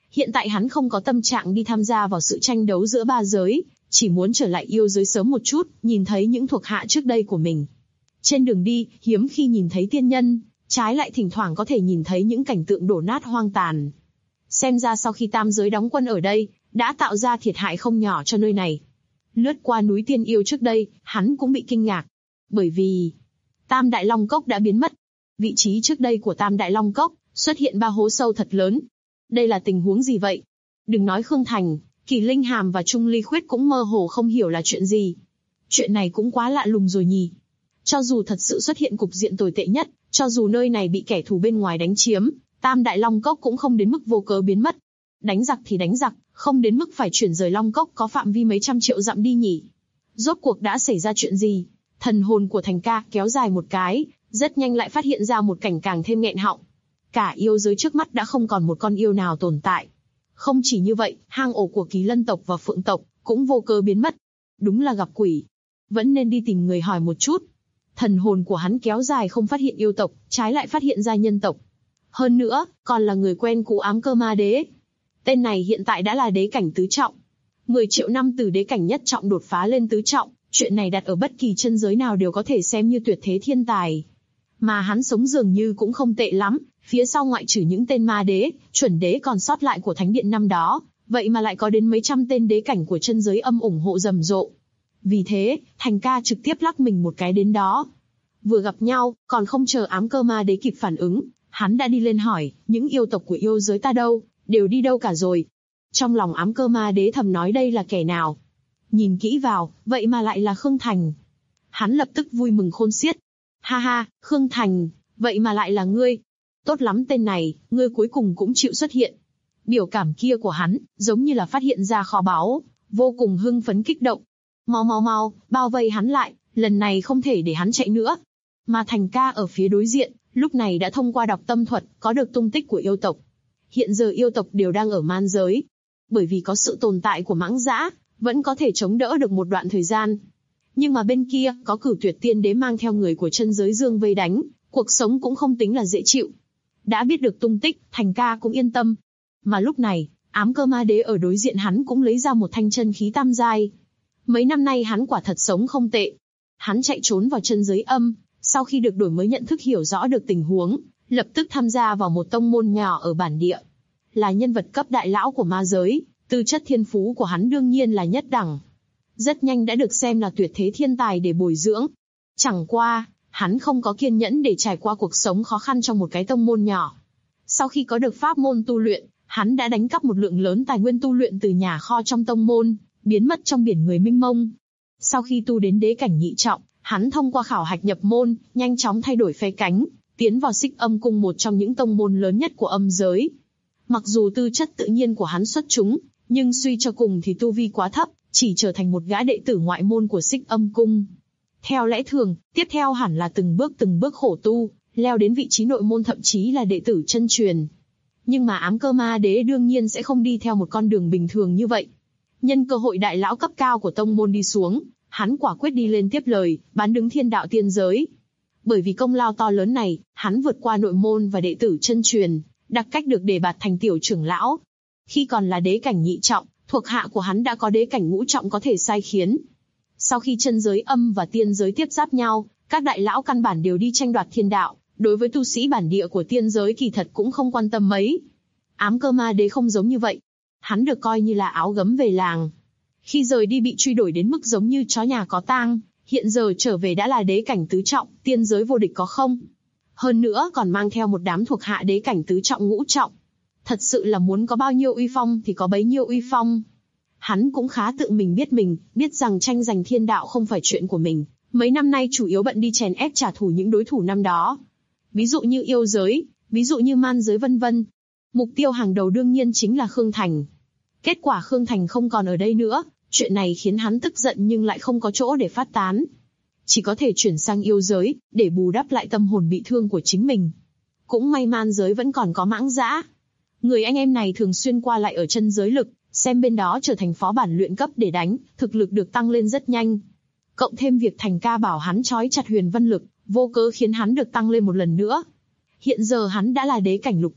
Hiện tại hắn không có tâm trạng đi tham gia vào sự tranh đấu giữa ba giới, chỉ muốn trở lại yêu giới sớm một chút, nhìn thấy những thuộc hạ trước đây của mình. Trên đường đi, hiếm khi nhìn thấy tiên nhân, trái lại thỉnh thoảng có thể nhìn thấy những cảnh tượng đổ nát hoang tàn. Xem ra sau khi tam giới đóng quân ở đây, đã tạo ra thiệt hại không nhỏ cho nơi này. Lướt qua núi Tiên Yêu trước đây, hắn cũng bị kinh ngạc. Bởi vì Tam Đại Long Cốc đã biến mất. Vị trí trước đây của Tam Đại Long Cốc xuất hiện 3 hố sâu thật lớn. Đây là tình huống gì vậy? Đừng nói Khương Thành, Kỳ Linh Hàm và Trung Ly Khuyết cũng mơ hồ không hiểu là chuyện gì. Chuyện này cũng quá lạ lùng rồi nhỉ. Cho dù thật sự xuất hiện cục diện tồi tệ nhất, cho dù nơi này bị kẻ thù bên ngoài đánh chiếm, Tam Đại Long Cốc cũng không đến mức vô cớ biến mất. Đánh giặc thì đánh giặc, không đến mức phải chuyển rời Long Cốc có phạm vi mấy trăm triệu dặm đi nhỉ. Rốt cuộc đã xảy ra chuyện gì? Thần hồn của Thành Ca kéo dài một cái, rất nhanh lại phát hiện ra một cảnh càng thêm nghẹn họng. Cả yêu giới trước mắt đã không còn một con yêu nào tồn tại. Không chỉ như vậy, hang ổ của Kỳ Lân tộc và Phượng tộc cũng vô cớ biến mất. Đúng là gặp quỷ. Vẫn nên đi tìm người hỏi một chút. Thần hồn của hắn kéo dài không phát hiện yêu tộc, trái lại phát hiện ra nhân tộc. Hơn nữa, còn là người quen cũ Ám Cơ Ma Đế. Tên này hiện tại đã là đế cảnh tứ trọng. 10 triệu năm từ đế cảnh nhất trọng đột phá lên tứ trọng, chuyện này đặt ở bất kỳ chân giới nào đều có thể xem như tuyệt thế thiên tài. Mà hắn sống dường như cũng không tệ lắm, phía sau ngoại trừ những tên ma đế, chuẩn đế còn sót lại của thánh điện năm đó, vậy mà lại có đến mấy trăm tên đế cảnh của chân giới âm ủng hộ rầm rộ. Vì thế, Thành Ca trực tiếp lắc mình một cái đến đó. Vừa gặp nhau, còn không chờ Ám Cơ Ma Đế kịp phản ứng, hắn đã đi lên hỏi, những yêu tộc của yêu giới ta đâu, đều đi đâu cả rồi. Trong lòng Ám Cơ Ma Đế thầm nói đây là kẻ nào. Nhìn kỹ vào, vậy mà lại là Khương Thành. Hắn lập tức vui mừng khôn xiết. Ha ha, Khương Thành, vậy mà lại là ngươi. Tốt lắm tên này, ngươi cuối cùng cũng chịu xuất hiện. Biểu cảm kia của hắn, giống như là phát hiện ra kho báu, vô cùng hưng phấn kích động. Mau mau mau, bao vây hắn lại, lần này không thể để hắn chạy nữa. Mà Thành Ca ở phía đối diện, lúc này đã thông qua đọc tâm thuật, có được tung tích của yêu tộc. Hiện giờ yêu tộc đều đang ở man giới. Bởi vì có sự tồn tại của mãng dã, vẫn có thể chống đỡ được một đoạn thời gian. Nhưng mà bên kia, có Cửu Tuyệt Tiên Đế mang theo người của chân giới dương vây đánh, cuộc sống cũng không tính là dễ chịu. Đã biết được tung tích, Thành Ca cũng yên tâm. Mà lúc này, Ám Cơ Ma Đế ở đối diện hắn cũng lấy ra một thanh chân khí tam giai. Mấy năm nay hắn quả thật sống không tệ. Hắn chạy trốn vào chân giới âm, sau khi được đổi mới nhận thức hiểu rõ được tình huống, lập tức tham gia vào một tông môn nhỏ ở bản địa. Là nhân vật cấp đại lão của ma giới, tư chất thiên phú của hắn đương nhiên là nhất đẳng. Rất nhanh đã được xem là tuyệt thế thiên tài để bồi dưỡng. Chẳng qua, hắn không có kiên nhẫn để trải qua cuộc sống khó khăn trong một cái tông môn nhỏ. Sau khi có được pháp môn tu luyện, hắn đã đánh cắp một lượng lớn tài nguyên tu luyện từ nhà kho trong tông môn, biến mất trong biển người mênh mông. Sau khi tu đến đế cảnh nhị trọng, hắn thông qua khảo hạch nhập môn, nhanh chóng thay đổi phe cánh, tiến vào Xích Âm Cung, một trong những tông môn lớn nhất của âm giới. Mặc dù tư chất tự nhiên của hắn xuất chúng, nhưng suy cho cùng thì tu vi quá thấp, chỉ trở thành một gã đệ tử ngoại môn của Xích Âm Cung. Theo lẽ thường, tiếp theo hẳn là từng bước khổ tu, leo đến vị trí nội môn, thậm chí là đệ tử chân truyền. Nhưng mà Ám Cơ Ma Đế đương nhiên sẽ không đi theo một con đường bình thường như vậy. Nhân cơ hội đại lão cấp cao của tông môn đi xuống, hắn quả quyết đi lên tiếp lời, bán đứng thiên đạo tiên giới. Bởi vì công lao to lớn này, hắn vượt qua nội môn và đệ tử chân truyền, đặc cách được đề bạt thành tiểu trưởng lão. Khi còn là đế cảnh nhị trọng, thuộc hạ của hắn đã có đế cảnh ngũ trọng có thể sai khiến. Sau khi chân giới âm và tiên giới tiếp giáp nhau, các đại lão căn bản đều đi tranh đoạt thiên đạo, đối với tu sĩ bản địa của tiên giới kỳ thật cũng không quan tâm mấy. Ám Cơ Ma Đế không giống như vậy. Hắn được coi như là áo gấm về làng. Khi rời đi bị truy đuổi đến mức giống như chó nhà có tang, hiện giờ trở về đã là đế cảnh tứ trọng, tiên giới vô địch có không? Hơn nữa còn mang theo một đám thuộc hạ đế cảnh tứ trọng ngũ trọng. Thật sự là muốn có bao nhiêu uy phong thì có bấy nhiêu uy phong. Hắn cũng khá tự mình, biết rằng tranh giành thiên đạo không phải chuyện của mình. Mấy năm nay chủ yếu bận đi chèn ép trả thù những đối thủ năm đó. Ví dụ như yêu giới, ví dụ như man giới vân vân. Mục tiêu hàng đầu đương nhiên chính là Khương Thành. Kết quả Khương Thành không còn ở đây nữa, chuyện này khiến hắn tức giận nhưng lại không có chỗ để phát tán. Chỉ có thể chuyển sang yêu giới, để bù đắp lại tâm hồn bị thương của chính mình. Cũng may man giới vẫn còn có mãng dã. Người anh em này thường xuyên qua lại ở chân giới lực, xem bên đó trở thành phó bản luyện cấp để đánh, thực lực được tăng lên rất nhanh. Cộng thêm việc Thành Ca bảo hắn trói chặt Huyền Vân Lực, vô cớ khiến hắn được tăng lên một lần nữa. Hiện giờ hắn đã là đế cảnh lục trọng,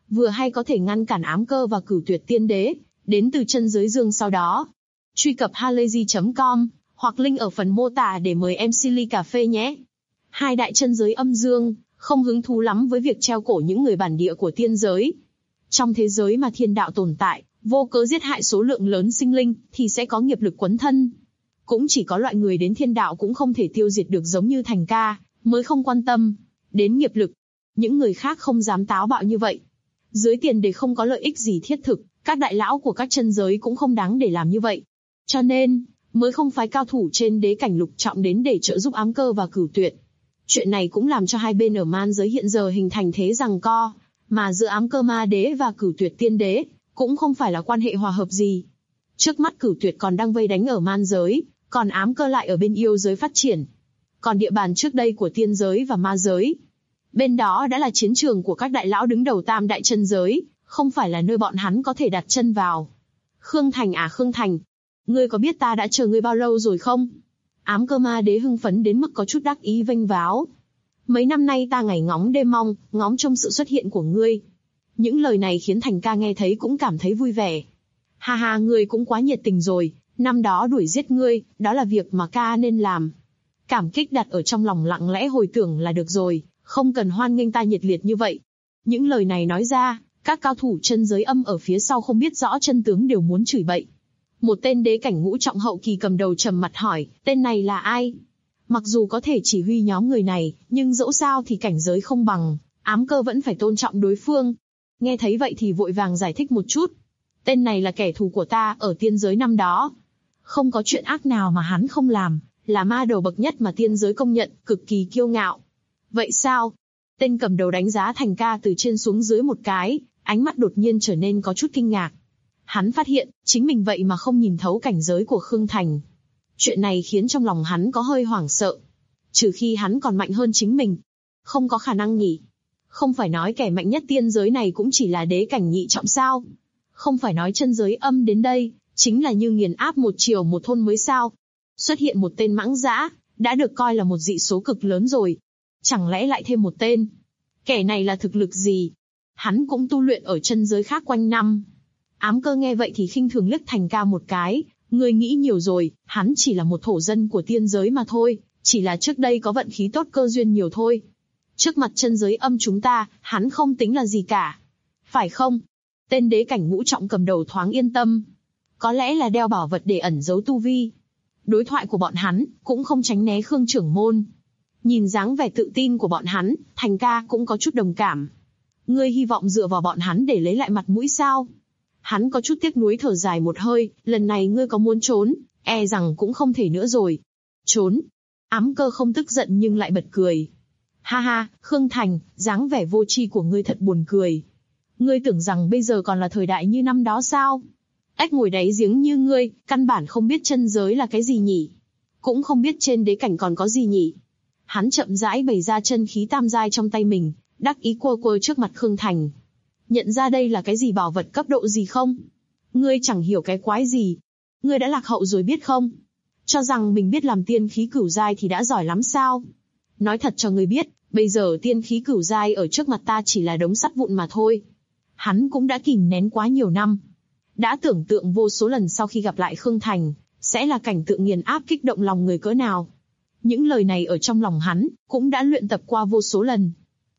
vừa hay có thể ngăn cản Ám Cơ và Cửu Tuyệt Tiên Đế đến từ chân giới dương sau đó. Truy cập halayzi.com hoặc link ở phần mô tả để mời MC ly cà phê nhé. Hai đại chân giới âm dương không hứng thú lắm với việc treo cổ những người bản địa của tiên giới. Trong thế giới mà thiên đạo tồn tại, vô cớ giết hại số lượng lớn sinh linh thì sẽ có nghiệp lực quấn thân. Cũng chỉ có loại người đến thiên đạo cũng không thể tiêu diệt được giống như Thành Ca, mới không quan tâm đến nghiệp lực. Những người khác không dám táo bạo như vậy. Dưới tiền đề không có lợi ích gì thiết thực, các đại lão của các chân giới cũng không đáng để làm như vậy. Cho nên, mới không phái cao thủ trên đế cảnh lục trọng đến để trợ giúp Ám Cơ và Cửu Tuyệt. Chuyện này cũng làm cho hai bên ở man giới hiện giờ hình thành thế giằng co, mà giữa Ám Cơ Ma Đế và Cửu Tuyệt Tiên Đế cũng không phải là quan hệ hòa hợp gì. Trước mắt Cửu Tuyệt còn đang vây đánh ở man giới, còn Ám Cơ lại ở bên yêu giới phát triển. Còn địa bàn trước đây của tiên giới và ma giới, bên đó đã là chiến trường của các đại lão đứng đầu tam đại chân giới, không phải là nơi bọn hắn có thể đặt chân vào. Khương Thành à Khương Thành, ngươi có biết ta đã chờ ngươi bao lâu rồi không? Ám Cơ Ma Đế hưng phấn đến mức có chút đắc ý vênh váo. Mấy năm nay ta ngày ngóng đêm mong, ngóng trông sự xuất hiện của ngươi. Những lời này khiến Thành Ca nghe thấy cũng cảm thấy vui vẻ. Ha ha, ngươi cũng quá nhiệt tình rồi, năm đó đuổi giết ngươi, đó là việc mà ca nên làm. Cảm kích đặt ở trong lòng lặng lẽ hồi tưởng là được rồi, không cần hoan nghênh ta nhiệt liệt như vậy. Những lời này nói ra, các cao thủ chân giới âm ở phía sau không biết rõ chân tướng đều muốn chửi bậy. Một tên đế cảnh ngũ trọng hậu kỳ cầm đầu trầm mặt hỏi, tên này là ai? Mặc dù có thể chỉ huy nhóm người này, nhưng dẫu sao thì cảnh giới không bằng, Ám Cơ vẫn phải tôn trọng đối phương. Nghe thấy vậy thì vội vàng giải thích một chút. Tên này là kẻ thù của ta ở tiên giới năm đó. Không có chuyện ác nào mà hắn không làm, là ma đầu bậc nhất mà tiên giới công nhận, cực kỳ kiêu ngạo. Vậy sao? Tên cầm đầu đánh giá Thành Ca từ trên xuống dưới một cái, ánh mắt đột nhiên trở nên có chút kinh ngạc. Hắn phát hiện, chính mình vậy mà không nhìn thấu cảnh giới của Khương Thành. Chuyện này khiến trong lòng hắn có hơi hoảng sợ. Trừ khi hắn còn mạnh hơn chính mình. Không có khả năng nhỉ. Không phải nói kẻ mạnh nhất tiên giới này cũng chỉ là đế cảnh nhị trọng sao? Không phải nói chân giới âm đến đây, chính là như nghiền áp một triều một thôn mới sao? Xuất hiện một tên mãng dã, đã được coi là một dị số cực lớn rồi. Chẳng lẽ lại thêm một tên? Kẻ này là thực lực gì? Hắn cũng tu luyện ở chân giới khác quanh năm. Ám Cơ nghe vậy thì khinh thường liếc Thành Ca một cái, ngươi nghĩ nhiều rồi, hắn chỉ là một thổ dân của tiên giới mà thôi, chỉ là trước đây có vận khí tốt cơ duyên nhiều thôi. Trước mặt chân giới âm chúng ta, hắn không tính là gì cả. Phải không? Tên đế cảnh ngũ trọng cầm đầu thoáng yên tâm. Có lẽ là đeo bảo vật để ẩn giấu tu vi. Đối thoại của bọn hắn cũng không tránh né Khương trưởng môn. Nhìn dáng vẻ tự tin của bọn hắn, Thành Ca cũng có chút đồng cảm. Ngươi hy vọng dựa vào bọn hắn để lấy lại mặt mũi sao? Hắn có chút tiếc nuối thở dài một hơi, lần này ngươi có muốn trốn, e rằng cũng không thể nữa rồi. Trốn? Ám Cơ không tức giận nhưng lại bật cười. Ha ha, Khương Thành, dáng vẻ vô tri của ngươi thật buồn cười. Ngươi tưởng rằng bây giờ còn là thời đại như năm đó sao? Ếch ngồi đáy giếng như ngươi, căn bản không biết chân giới là cái gì nhỉ? Cũng không biết trên đế cảnh còn có gì nhỉ? Hắn chậm rãi bày ra chân khí tam giai trong tay mình, đắc ý quơ quơ trước mặt Khương Thành. Nhận ra đây là cái gì bảo vật cấp độ gì không? Ngươi chẳng hiểu cái quái gì. Ngươi đã lạc hậu rồi biết không? Cho rằng mình biết làm tiên khí cửu giai thì đã giỏi lắm sao? Nói thật cho ngươi biết, bây giờ tiên khí cửu giai ở trước mặt ta chỉ là đống sắt vụn mà thôi. Hắn cũng đã kìm nén quá nhiều năm. Đã tưởng tượng vô số lần sau khi gặp lại Khương Thành, sẽ là cảnh tượng nghiền áp kích động lòng người cỡ nào. Những lời này ở trong lòng hắn, cũng đã luyện tập qua vô số lần.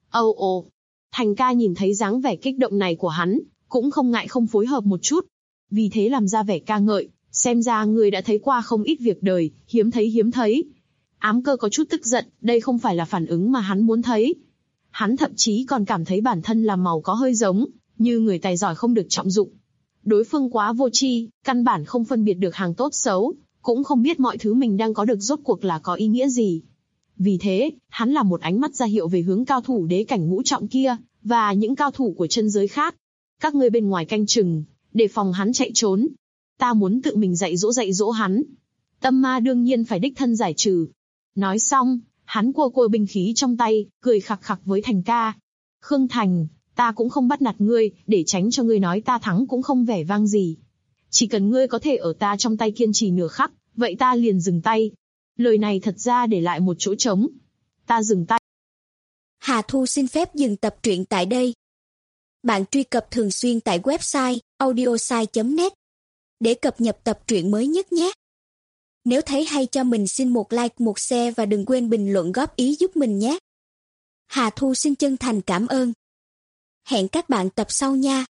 Ồ, Thành Ca nhìn thấy dáng vẻ kích động này của hắn, cũng không ngại không phối hợp một chút. Vì thế làm ra vẻ ca ngợi, xem ra người đã thấy qua không ít việc đời, hiếm thấy. Ám Cơ có chút tức giận, đây không phải là phản ứng mà hắn muốn thấy. Hắn thậm chí còn cảm thấy bản thân làm màu có hơi giống, như người tài giỏi không được trọng dụng. Đối phương quá vô tri, căn bản không phân biệt được hàng tốt xấu, cũng không biết mọi thứ mình đang có được rốt cuộc là có ý nghĩa gì. Vì thế, hắn làm một ánh mắt ra hiệu về hướng cao thủ đế cảnh ngũ trọng kia, và những cao thủ của chân giới khác. Các ngươi bên ngoài canh chừng, đề phòng hắn chạy trốn. Ta muốn tự mình dạy dỗ hắn. Tâm ma đương nhiên phải đích thân giải trừ. Nói xong, hắn quơ binh khí trong tay, cười khặc khặc với Thành Ca. Khương Thành, ta cũng không bắt nạt ngươi, để tránh cho ngươi nói ta thắng cũng không vẻ vang gì. Chỉ cần ngươi có thể ở ta trong tay kiên trì nửa khắc, vậy ta liền dừng tay. Lời này thật ra để lại một chỗ trống. Ta dừng tay. Hà Thu xin phép dừng tập truyện tại đây. Bạn truy cập thường xuyên tại website audiosai.net để cập nhật tập truyện mới nhất nhé. Nếu thấy hay cho mình xin một like, một share và đừng quên bình luận góp ý giúp mình nhé. Hà Thu xin chân thành cảm ơn. Hẹn các bạn tập sau nha.